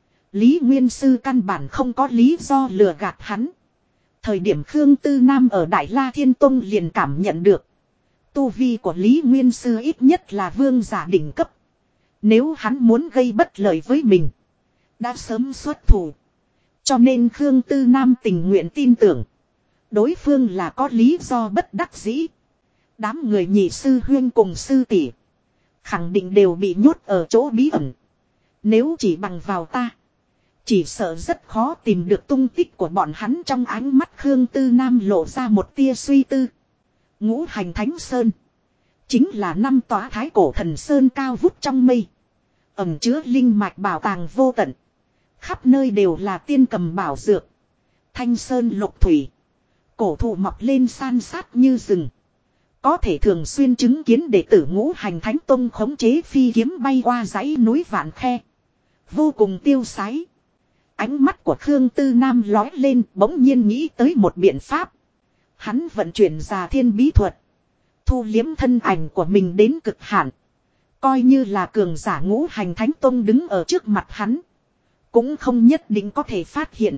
Lý Nguyên Sư căn bản không có lý do lừa gạt hắn. Thời điểm Khương Tư Nam ở Đại La Thiên Tông liền cảm nhận được. Tu vi của Lý Nguyên Sư ít nhất là vương giả đỉnh cấp. Nếu hắn muốn gây bất lợi với mình. Đã sớm xuất thủ. Cho nên Khương Tư Nam tình nguyện tin tưởng. Đối phương là có lý do bất đắc dĩ. Đám người nhị sư huyên cùng sư tỷ khẳng định đều bị nhốt ở chỗ bí ẩn. Nếu chỉ bằng vào ta. Chỉ sợ rất khó tìm được tung tích của bọn hắn. Trong ánh mắt Khương Tư Nam lộ ra một tia suy tư. Ngũ Hành Thánh Sơn. Chính là 5 tòa thái cổ thần sơn cao vút trong mây. Ẩn chứa linh mạch bảo tàng vô tận. Khắp nơi đều là tiên cầm bảo dược. Thanh sơn lục thủy. Cổ thụ mọc lên san sát như rừng. Có thể thường xuyên chứng kiến đệ tử Ngũ Hành Thánh Tông khống chế phi kiếm bay qua dãy núi vạn khe. Vô cùng tiêu sái. Ánh mắt của Khương Tư Nam lói lên bỗng nhiên nghĩ tới một biện pháp. Hắn vận chuyển ra thiên bí thuật. Thu liếm thân ảnh của mình đến cực hạn. Coi như là cường giả Ngũ Hành Thánh Tông đứng ở trước mặt hắn. Cũng không nhất định có thể phát hiện.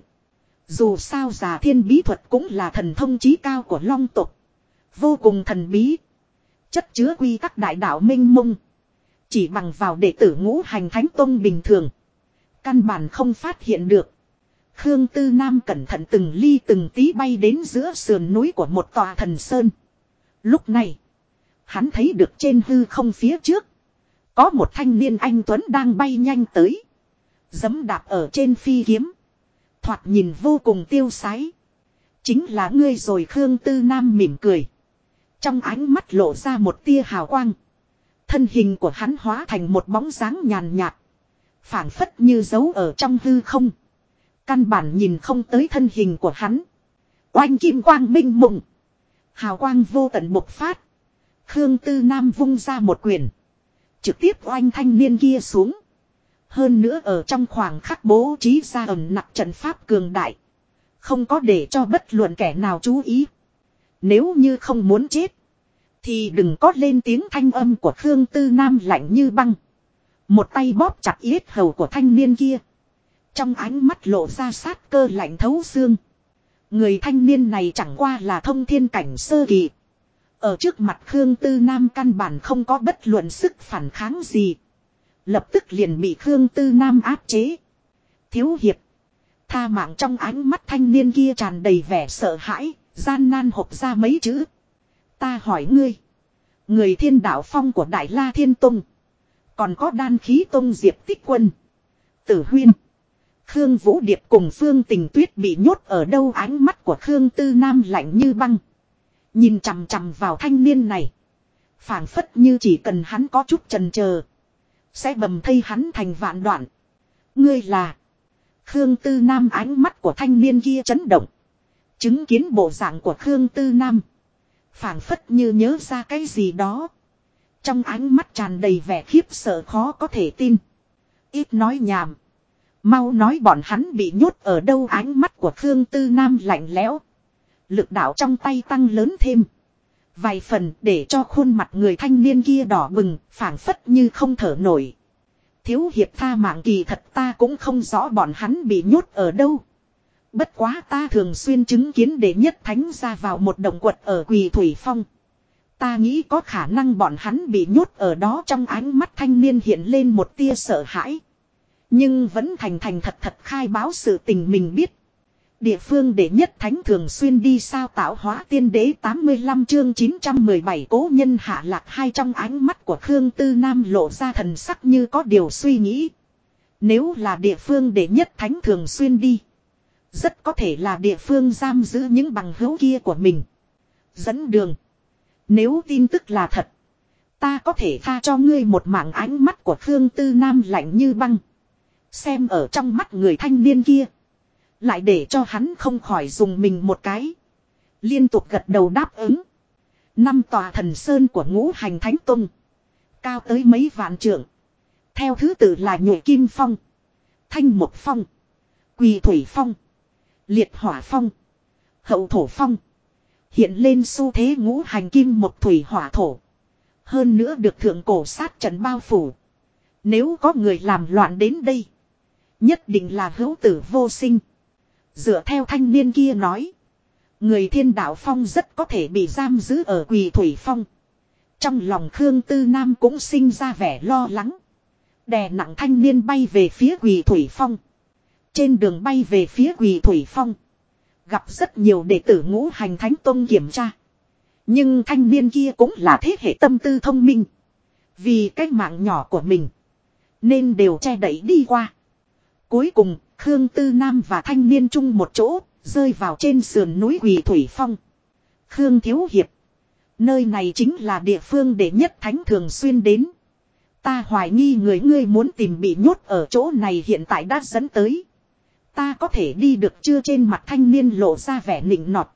Dù sao giả thiên bí thuật cũng là thần thông chí cao của Long tộc. Vô cùng thần bí. Chất chứa quy tắc đại đạo minh mông. Chỉ bằng vào đệ tử Ngũ Hành Thánh Tông bình thường. Căn bản không phát hiện được. Khương Tư Nam cẩn thận từng ly từng tí bay đến giữa sườn núi của một tòa thần sơn. Lúc này, hắn thấy được trên hư không phía trước. Có một thanh niên anh tuấn đang bay nhanh tới. Giẫm đạp ở trên phi kiếm. Thoạt nhìn vô cùng tiêu sái. Chính là ngươi rồi. Khương Tư Nam mỉm cười. Trong ánh mắt lộ ra một tia hào quang. Thân hình của hắn hóa thành một bóng dáng nhàn nhạt. Phảng phất như giấu ở trong hư không. Căn bản nhìn không tới thân hình của hắn. Oanh kim quang minh mộng. Hào quang vô tận bộc phát. Khương Tư Nam vung ra một quyền. Trực tiếp oanh thanh niên kia xuống. Hơn nữa ở trong khoảng khắc bố trí ra ẩn nặc trận pháp cường đại. Không có để cho bất luận kẻ nào chú ý. Nếu như không muốn chết. Thì đừng có lên tiếng. Thanh âm của Khương Tư Nam lạnh như băng. Một tay bóp chặt yết hầu của thanh niên kia. Trong ánh mắt lộ ra sát cơ lạnh thấu xương. Người thanh niên này chẳng qua là thông thiên cảnh sơ kỳ. Ở trước mặt Khương Tư Nam căn bản không có bất luận sức phản kháng gì. Lập tức liền bị Khương Tư Nam áp chế. Thiếu hiệp. Tha mạng. Trong ánh mắt thanh niên kia tràn đầy vẻ sợ hãi. Gian nan hộc ra mấy chữ. Ta hỏi ngươi. Người Thiên Đạo Phong của Đại La Thiên Tông. Còn có Đan Khí Tông Diệp Tích Quân. Tử Huyên. Khương Vũ Điệp cùng Phương Tình Tuyết bị nhốt ở đâu? Ánh mắt của Khương Tư Nam lạnh như băng. Nhìn chằm chằm vào thanh niên này. Phảng phất như chỉ cần hắn có chút chần chờ, sẽ bầm thây hắn thành vạn đoạn. Ngươi là... Khương Tư Nam ánh mắt của thanh niên kia chấn động. Chứng kiến bộ dạng của Khương Tư Nam, phảng phất như nhớ ra cái gì đó. Trong ánh mắt tràn đầy vẻ khiếp sợ khó có thể tin. Ít nói nhảm. Mau nói bọn hắn bị nhốt ở đâu. Ánh mắt của Khương Tư Nam lạnh lẽo. Lực đạo trong tay tăng lớn thêm vài phần để cho khuôn mặt người thanh niên kia đỏ bừng, phảng phất như không thở nổi. Thiếu hiệp tha mạng, kỳ thật ta cũng không rõ bọn hắn bị nhốt ở đâu. Bất quá ta thường xuyên chứng kiến đệ nhất thánh ra vào một động quật ở Quỳ Thủy Phong. Ta nghĩ có khả năng bọn hắn bị nhốt ở đó. Trong ánh mắt thanh niên hiện lên một tia sợ hãi, nhưng vẫn thành thành thật thật khai báo sự tình mình biết. Địa phương đệ nhất thánh thường xuyên đi sao tạo hóa tiên đế 85 chương 917 cố nhân hạ lạc hai. Trong ánh mắt của Khương Tư Nam lộ ra thần sắc như có điều suy nghĩ. Nếu là địa phương đệ nhất thánh thường xuyên đi, rất có thể là địa phương giam giữ những bằng hữu kia của mình. Dẫn đường. Nếu tin tức là thật, ta có thể tha cho ngươi một mạng. Ánh mắt của Khương Tư Nam lạnh như băng. Xem ở trong mắt người thanh niên kia, lại để cho hắn không khỏi dùng mình một cái. Liên tục gật đầu đáp ứng. 5 tòa thần sơn của Ngũ Hành Thánh Tông, cao tới mấy vạn trượng. Theo thứ tự là Nhụy Kim Phong, Thanh Mộc Phong, Quỳ Thủy Phong, Liệt Hỏa Phong, Hậu Thổ Phong. Hiện lên xu thế ngũ hành kim một thủy hỏa thổ. Hơn nữa được thượng cổ sát trận bao phủ. Nếu có người làm loạn đến đây, nhất định là hữu tử vô sinh. Dựa theo thanh niên kia nói, người Thiên Đạo Phong rất có thể bị giam giữ ở Quỳ Thủy Phong. Trong lòng Khương Tư Nam cũng sinh ra vẻ lo lắng. Đè nặng thanh niên bay về phía Quỳ Thủy Phong. Trên đường bay về phía Quỳ Thủy Phong, gặp rất nhiều đệ tử Ngũ Hành Thánh Tông kiểm tra. Nhưng thanh niên kia cũng là thế hệ tâm tư thông minh. Vì cái mạng nhỏ của mình, nên đều che đẩy đi qua. Cuối cùng, Khương Tư Nam và thanh niên chung một chỗ, rơi vào trên sườn núi Quỳ Thủy Phong. Khương Thiếu Hiệp, nơi này chính là địa phương đệ nhất thánh thường xuyên đến. Ta hoài nghi người ngươi muốn tìm bị nhốt ở chỗ này hiện tại đã dẫn tới. Ta có thể đi được chưa? Trên mặt thanh niên lộ ra vẻ nịnh nọt.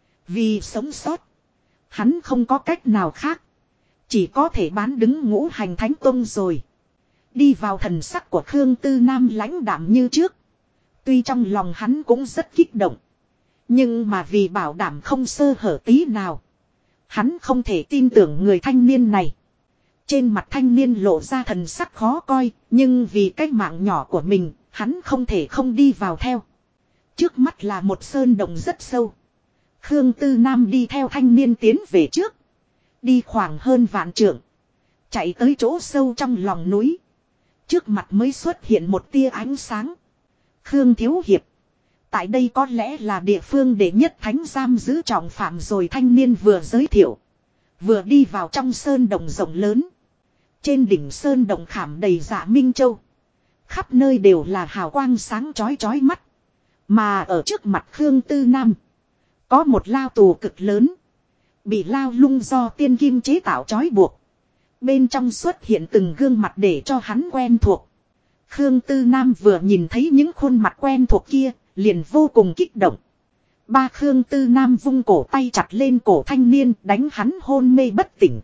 Vì sống sót, hắn không có cách nào khác, chỉ có thể bán đứng Ngũ Hành Thánh Tông rồi. Đi vào. Thần sắc của Khương Tư Nam lãnh đạm như trước. Tuy trong lòng hắn cũng rất kích động, nhưng mà vì bảo đảm không sơ hở tí nào, hắn không thể tin tưởng người thanh niên này. Trên mặt thanh niên lộ ra thần sắc khó coi, nhưng vì cái mạng nhỏ của mình, hắn không thể không đi vào theo. Trước mắt là một sơn động rất sâu. Khương Tư Nam đi theo thanh niên tiến về trước. Đi khoảng hơn vạn trượng, chạy tới chỗ sâu trong lòng núi. Trước mặt mới xuất hiện một tia ánh sáng. Khương Thiếu Hiệp, tại đây có lẽ là địa phương đệ nhất thánh giam giữ trọng phạm rồi. Thanh niên vừa giới thiệu, vừa đi vào trong sơn động rộng lớn. Trên đỉnh sơn động khảm đầy dạ minh châu, khắp nơi đều là hào quang sáng chói chói mắt. Mà ở trước mặt Khương Tư Nam, có một lao tù cực lớn, bị lao lung do tiên kim chế tạo trói buộc. Bên trong xuất hiện từng gương mặt để cho hắn quen thuộc. Khương Tư Nam vừa nhìn thấy những khuôn mặt quen thuộc kia, liền vô cùng kích động. Khương Tư Nam vung cổ tay chặt lên cổ thanh niên, đánh hắn hôn mê bất tỉnh.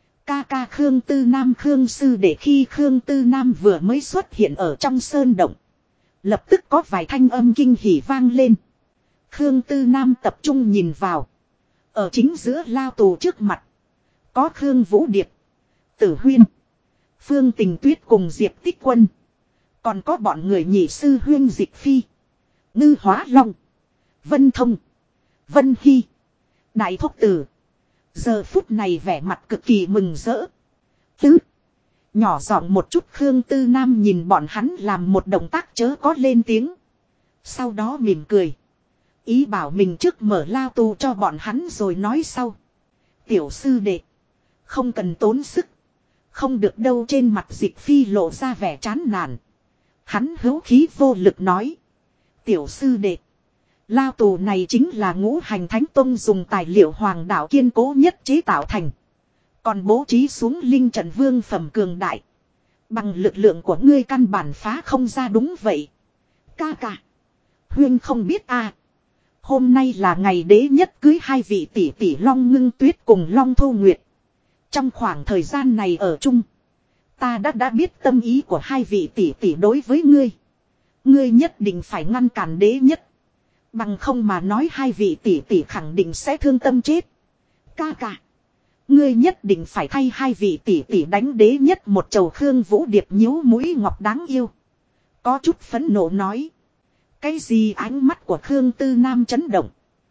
Ca Khương Tư Nam, Khương sư đệ. Khi Khương Tư Nam vừa mới xuất hiện ở trong sơn động, lập tức có vài thanh âm kinh hỉ vang lên. Khương Tư Nam tập trung nhìn vào. Ở chính giữa lao tù trước mặt, có Khương Vũ Điệp, Tử Huyên, Phương Tình Tuyết cùng Diệp Tích Quân. Còn có bọn người nhị sư huyên Dịch Phi, Ngư Hóa Long, Vân Thông, Vân Hy, Đại Thúc Tử. Giờ phút này vẻ mặt cực kỳ mừng rỡ. Nhỏ giọng một chút. Khương Tư Nam nhìn bọn hắn làm một động tác chớ có lên tiếng. Sau đó mỉm cười, ý bảo mình trước mở lao tù cho bọn hắn rồi nói sau. Tiểu sư đệ, không cần tốn sức. Không được đâu. Trên mặt Dịch Phi lộ ra vẻ chán nản. Hắn hữu khí vô lực nói. Tiểu sư đệ, lao tù này chính là Ngũ Hành Thánh Tông dùng tài liệu hoàng đạo kiên cố nhất chế tạo thành. Còn bố trí xuống linh trận vương phẩm cường đại. Bằng lực lượng của ngươi căn bản phá không ra đúng vậy. Ca ca. Huyên không biết à. Hôm nay là ngày đế nhất cưới hai vị tỷ tỷ Long Ngưng Tuyết cùng Long Thu Nguyệt. Trong khoảng thời gian này ở chung. Ta đã biết tâm ý của hai vị tỷ tỷ đối với ngươi. Ngươi nhất định phải ngăn cản đế nhất. Bằng không mà nói hai vị tỷ tỷ khẳng định sẽ thương tâm chết. Ca ca. Ngươi nhất định phải thay hai vị tỷ tỷ đánh đế nhất một chầu. Khương Vũ Điệp nhíu mũi ngọc đáng yêu. Có chút phẫn nộ nói. Cái gì? Ánh mắt của Khương Tư Nam chấn động.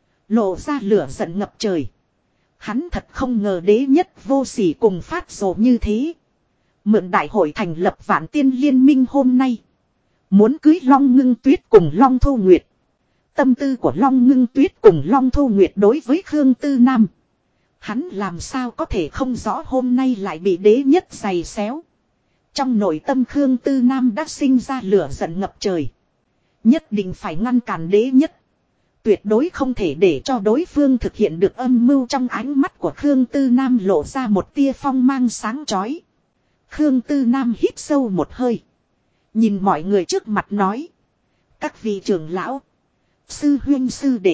Lộ ra lửa giận ngập trời. Hắn thật không ngờ đế nhất vô sỉ cùng phát rồ như thế. Mượn đại hội thành lập Vạn Tiên Liên Minh hôm nay. Muốn cưới Long Ngưng Tuyết cùng Long Thu Nguyệt. Tâm tư của Long Ngưng Tuyết cùng Long Thu Nguyệt đối với Khương Tư Nam. Hắn làm sao có thể không rõ hôm nay lại bị đế nhất giày xéo. Trong nội tâm Khương Tư Nam đã sinh ra lửa giận ngập trời. Nhất định phải ngăn cản đế nhất. Tuyệt đối không thể để cho đối phương thực hiện được âm mưu. Trong ánh mắt của Khương Tư Nam lộ ra một tia phong mang sáng chói. Khương Tư Nam hít sâu một hơi. Nhìn mọi người trước mặt nói. Các vị trưởng lão. Sư huynh sư đệ.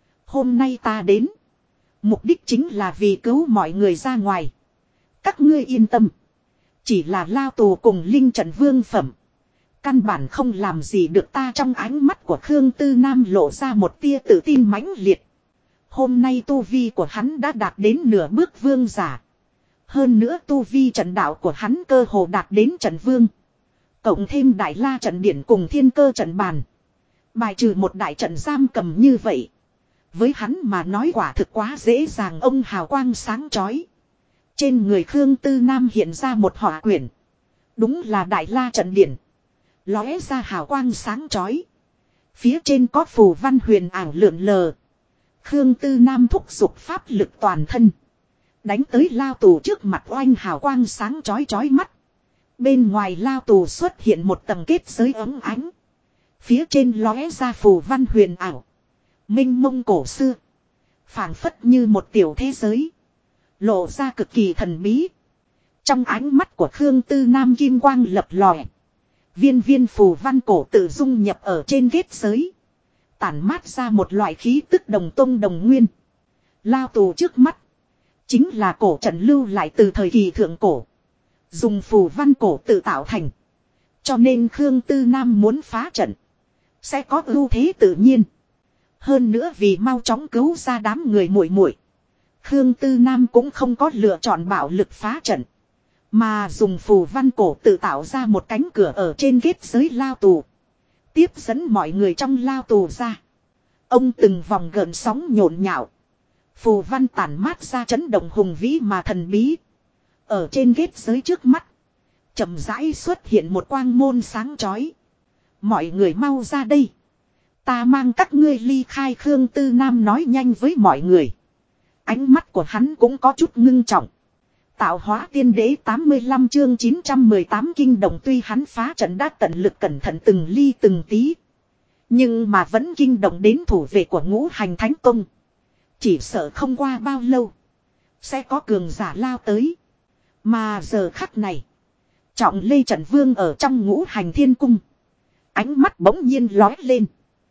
Hôm nay ta đến. Mục đích chính là vì cứu mọi người ra ngoài. Các ngươi yên tâm. Chỉ là lao tù cùng linh trận vương phẩm. Căn bản không làm gì được ta. Trong ánh mắt của Khương Tư Nam lộ ra một tia tự tin mãnh liệt. Hôm nay tu vi của hắn đã đạt đến nửa bước vương giả. Hơn nữa tu vi trận đạo của hắn cơ hồ đạt đến trận vương. Cộng thêm đại la trận điển cùng thiên cơ trận bàn. Bài trừ một đại trận giam cầm như vậy. Với hắn mà nói quả thực quá dễ dàng. Ông hào quang sáng chói. Trên người Khương Tư Nam hiện ra một hỏa quyển. Đúng là đại la trận điển. Lóe ra hào quang sáng chói. Phía trên có phù văn huyền ảo lượn lờ. Khương Tư Nam thúc giục pháp lực toàn thân. Đánh tới lao tù trước mặt oanh hào quang sáng chói chói mắt. Bên ngoài lao tù xuất hiện một tầng kết giới ấm ánh. Phía trên lóe ra phù văn huyền ảo. Minh mông cổ xưa. Phảng phất như một tiểu thế giới. Lộ ra cực kỳ thần bí. Trong ánh mắt của Khương Tư Nam kim quang lập lòe. Viên viên phù văn cổ tự dung nhập ở trên kết giới. Tản mát ra một loại khí tức đồng tông đồng nguyên. Lao tù trước mắt. Chính là cổ trận lưu lại từ thời kỳ thượng cổ. Dùng phù văn cổ tự tạo thành. Cho nên Khương Tư Nam muốn phá trận. Sẽ có ưu thế tự nhiên. Hơn nữa vì mau chóng cứu ra đám người muội muội, Khương Tư Nam cũng không có lựa chọn bạo lực phá trận. Mà dùng phù văn cổ tự tạo ra một cánh cửa ở trên kết giới lao tù. Tiếp dẫn mọi người trong lao tù ra. Ông từng vòng gợn sóng nhộn nhạo. Phù văn tản mát ra chấn động hùng vĩ mà thần bí. Ở trên kết giới trước mắt. Chậm rãi xuất hiện một quang môn sáng chói. Mọi người mau ra đây. Ta mang các ngươi ly khai. Khương Tư Nam nói nhanh với mọi người. Ánh mắt của hắn cũng có chút ngưng trọng. Tạo hóa tiên đế 85 chương 918 kinh động. Tuy hắn phá trận đã tận lực cẩn thận từng ly từng tí. Nhưng mà vẫn kinh động đến thủ vệ của Ngũ Hành Thánh Tông. Chỉ sợ không qua bao lâu. Sẽ có cường giả lao tới. Mà giờ khắc này. Trọng Lê Trận Vương ở trong Ngũ Hành Thiên Cung. Ánh mắt bỗng nhiên lóe lên.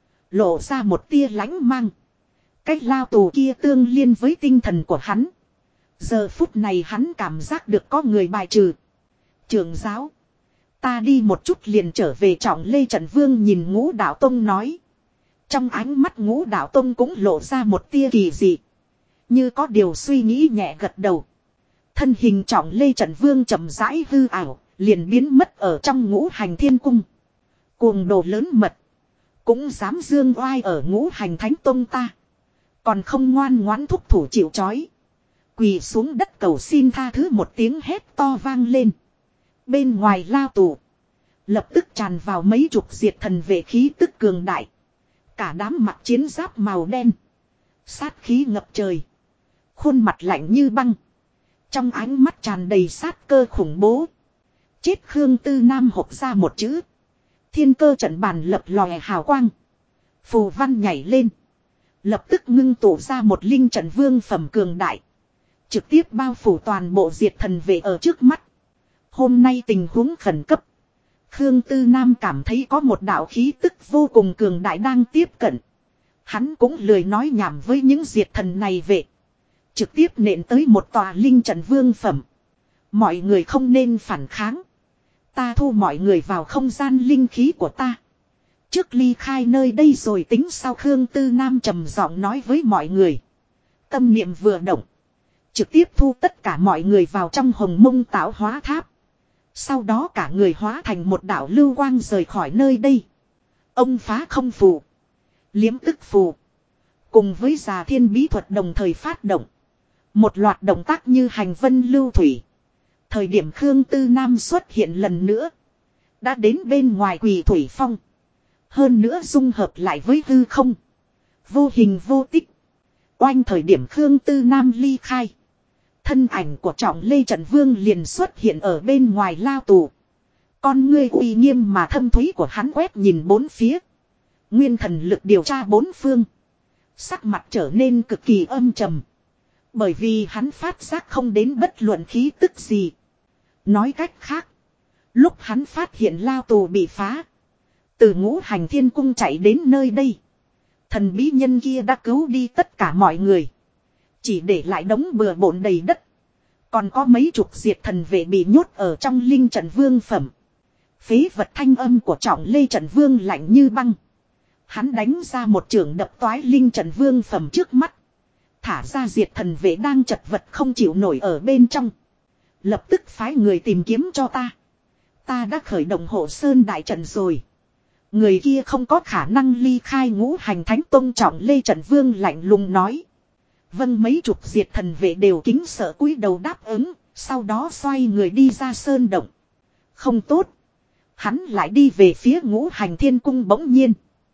Lộ ra một tia lánh mang. Cách lao tù kia tương liên với tinh thần của hắn. Giờ phút này hắn cảm giác được có người bài trừ. Trưởng giáo. Ta đi một chút liền trở về. Trọng Lê Trận Vương nhìn Ngũ Đạo Tông nói. Trong ánh mắt Ngũ Đạo Tông cũng lộ ra một tia kỳ dị. Như có điều suy nghĩ nhẹ gật đầu. Thân hình Trọng Lê Trận Vương chậm rãi hư ảo. Liền biến mất ở trong Ngũ Hành Thiên Cung. Cuồng đồ lớn mật. Cũng dám dương oai ở Ngũ Hành Thánh Tông ta. Còn không ngoan ngoãn thúc thủ chịu trói. Quỳ xuống đất cầu xin tha thứ. Một tiếng hét to vang lên. Bên ngoài lao tù. Lập tức tràn vào mấy chục diệt thần vệ khí tức cường đại. Cả đám mặc chiến giáp màu đen. Sát khí ngập trời. Khuôn mặt lạnh như băng. Trong ánh mắt tràn đầy sát cơ khủng bố. Chết. Khương Tư Nam hộc ra một chữ. Thiên cơ trận bàn lập lòe hào quang. Phù văn nhảy lên. Lập tức ngưng tụ ra một linh trận vương phẩm cường đại. Trực tiếp bao phủ toàn bộ diệt thần vệ ở trước mắt. Hôm nay tình huống khẩn cấp. Khương Tư Nam cảm thấy có một đạo khí tức vô cùng cường đại đang tiếp cận. Hắn cũng lười nói nhảm với những diệt thần này về. Trực tiếp nện tới một tòa linh trận vương phẩm. Mọi người không nên phản kháng. Ta thu mọi người vào không gian linh khí của ta. Trước ly khai nơi đây rồi tính sau. Khương Tư Nam trầm giọng nói với mọi người. Tâm niệm vừa động. Trực tiếp thu tất cả mọi người vào trong hồng mông tạo hóa tháp. Sau đó cả người hóa thành một đạo lưu quang rời khỏi nơi đây. Ông phá không phù. Liếm tức phù. Cùng với già thiên bí thuật đồng thời phát động. Một loạt động tác như hành vân lưu thủy. Thời điểm Khương Tư Nam xuất hiện lần nữa. Đã đến bên ngoài Quỳ Thủy Phong. Hơn nữa dung hợp lại với hư không. Vô hình vô tích. Oanh thời điểm Khương Tư Nam ly khai. Thân ảnh của Trọng Lê Trận Vương liền xuất hiện ở bên ngoài lao tù. Con ngươi uy nghiêm mà thâm thúy của hắn quét nhìn bốn phía. Nguyên thần lực điều tra bốn phương. Sắc mặt trở nên cực kỳ âm trầm. Bởi vì hắn phát giác không đến bất luận khí tức gì. Nói cách khác. Lúc hắn phát hiện lao tù bị phá. Từ Ngũ Hành Thiên Cung chạy đến nơi đây. Thần bí nhân kia đã cứu đi tất cả mọi người. Chỉ để lại đống bừa bộn đầy đất. Còn có mấy chục diệt thần vệ bị nhốt ở trong linh trận vương phẩm. Phế vật thanh âm của Trọng Lê Trận Vương lạnh như băng. Hắn đánh ra một chưởng đập toái linh trận vương phẩm trước mắt. Thả ra diệt thần vệ đang chật vật không chịu nổi ở bên trong. Lập tức phái người tìm kiếm cho ta. Ta đã khởi động hộ sơn đại trận rồi. Người kia không có khả năng ly khai Ngũ Hành Thánh Tông. Trọng Lê Trận Vương lạnh lùng nói. Vâng, mấy chục diệt thần vệ đều kính sợ cúi đầu đáp ứng. Sau đó xoay người đi ra sơn động. Không tốt. Hắn lại đi về phía Ngũ Hành Thiên Cung. Bỗng nhiên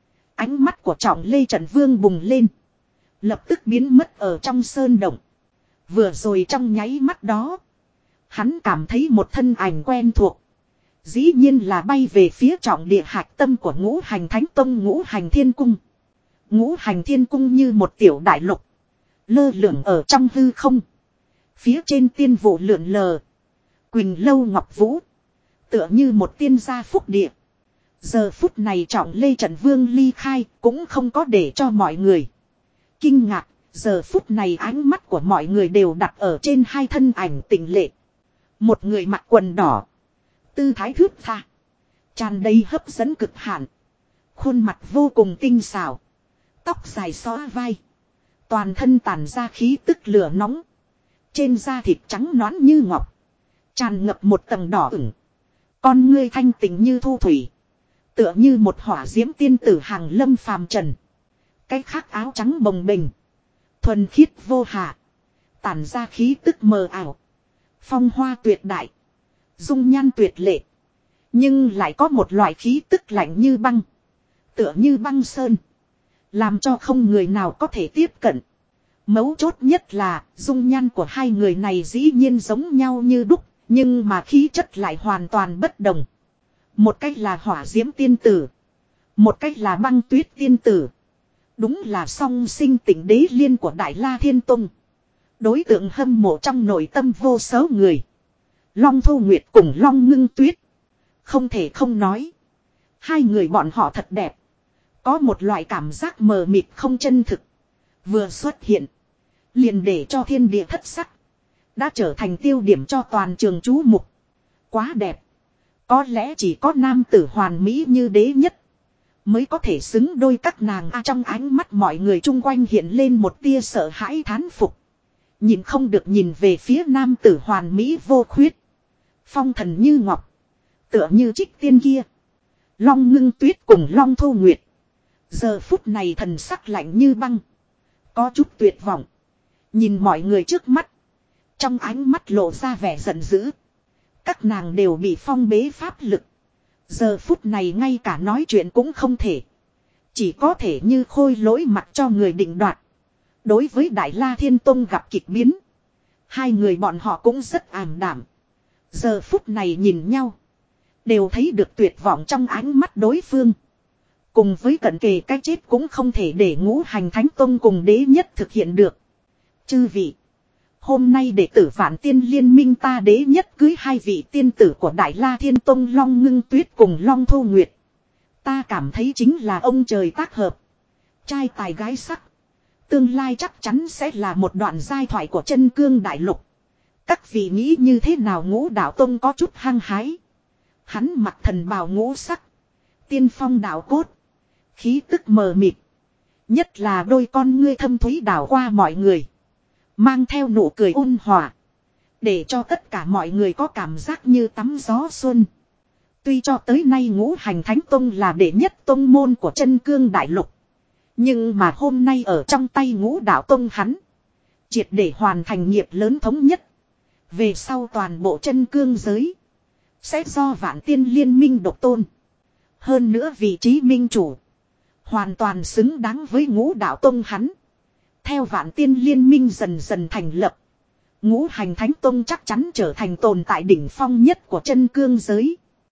ánh mắt của Trọng Lê Trận Vương bùng lên. Lập tức biến mất ở trong sơn động. Vừa rồi trong nháy mắt đó. Hắn cảm thấy một thân ảnh quen thuộc. Dĩ nhiên là bay về phía trọng địa hạch tâm của Ngũ Hành Thánh Tông Ngũ Hành Thiên Cung. Ngũ Hành Thiên Cung như một tiểu đại lục. Lơ lửng ở trong hư không. Phía trên tiên vụ lượn lờ. Quỳnh lâu ngọc vũ. Tựa như một tiên gia phúc địa. Giờ phút này Trọng Lê Trận Vương ly khai cũng không có để cho mọi người kinh ngạc. Giờ phút này ánh mắt của mọi người đều đặt ở trên hai thân ảnh tịnh lệ. Một người mặc quần đỏ. Tư thái thướt tha. Tràn đầy hấp dẫn cực hạn. Khuôn mặt vô cùng tinh xảo. Tóc dài xõa vai. Toàn thân tản ra khí tức lửa nóng. Trên da thịt trắng nõn như ngọc. Tràn ngập một tầng đỏ ửng. Con ngươi thanh tình như thu thủy. Tựa như một hỏa diễm tiên tử hàng lâm phàm trần. Cái khác áo trắng bồng bềnh. Thuần khiết vô hạ. Tản ra khí tức mờ ảo. Phong hoa tuyệt đại. Dung nhan tuyệt lệ. Nhưng lại có một loại khí tức lạnh như băng. Tựa như băng sơn. Làm cho không người nào có thể tiếp cận. Mấu chốt nhất là dung nhan của hai người này dĩ nhiên giống nhau như đúc. Nhưng mà khí chất lại hoàn toàn bất đồng. Một cách là hỏa diễm tiên tử. Một cách là băng tuyết tiên tử. Đúng là song sinh tỉnh đế liên của Đại La Thiên Tông. Đối tượng hâm mộ trong nội tâm vô số người. Long Thu Nguyệt cùng Long Ngưng Tuyết. Không thể không nói. Hai người bọn họ thật đẹp. Có một loại cảm giác mờ mịt không chân thực. Vừa xuất hiện. Liền để cho thiên địa thất sắc. Đã trở thành tiêu điểm cho toàn trường chú mục. Quá đẹp. Có lẽ chỉ có nam tử hoàn mỹ như đế nhất. Mới có thể xứng đôi các nàng. Trong ánh mắt mọi người chung quanh hiện lên một tia sợ hãi thán phục. Nhìn không được nhìn về phía nam tử hoàn mỹ vô khuyết. Phong thần như ngọc. Tựa như trích tiên kia. Long Ngưng Tuyết cùng Long Thu Nguyệt. Giờ phút này thần sắc lạnh như băng. Có chút tuyệt vọng. Nhìn mọi người trước mắt. Trong ánh mắt lộ ra vẻ giận dữ. Các nàng đều bị phong bế pháp lực. Giờ phút này ngay cả nói chuyện cũng không thể. Chỉ có thể như khôi lỗi mặt cho người định đoạt. Đối với Đại La Thiên Tông gặp kịch biến. Hai người bọn họ cũng rất ảm đảm. Giờ phút này nhìn nhau. Đều thấy được tuyệt vọng trong ánh mắt đối phương. Cùng với cận kề cái chết cũng không thể để Ngũ Hành Thánh Tông cùng đế nhất thực hiện được. Chư vị. Hôm nay đệ tử Vạn Tiên Liên minh ta đế nhất cưới hai vị tiên tử của Đại La Thiên Tông Long Ngưng Tuyết cùng Long Thu Nguyệt. Ta cảm thấy chính là ông trời tác hợp. Trai tài gái sắc. Tương lai chắc chắn sẽ là một đoạn giai thoại của chân cương đại lục. Các vị nghĩ như thế nào? Ngũ đạo tông có chút hăng hái. Hắn mặc thần bào ngũ sắc. Tiên phong đạo cốt. Khí tức mờ mịt. Nhất là đôi con ngươi thâm thúy đảo qua mọi người. Mang theo nụ cười ôn hòa. Để cho tất cả mọi người có cảm giác như tắm gió xuân. Tuy cho tới nay Ngũ Hành Thánh Tông là đệ nhất tông môn của chân cương đại lục. Nhưng mà hôm nay ở trong tay Ngũ Đạo Tông hắn. Triệt để hoàn thành nghiệp lớn thống nhất. Về sau toàn bộ chân cương giới. Sẽ do Vạn Tiên Liên minh độc tôn. Hơn nữa vị trí minh chủ. Hoàn toàn xứng đáng với Ngũ Đạo Tông hắn. Theo Vạn Tiên Liên minh dần dần thành lập. Ngũ Hành Thánh Tông chắc chắn trở thành tồn tại đỉnh phong nhất của chân cương giới.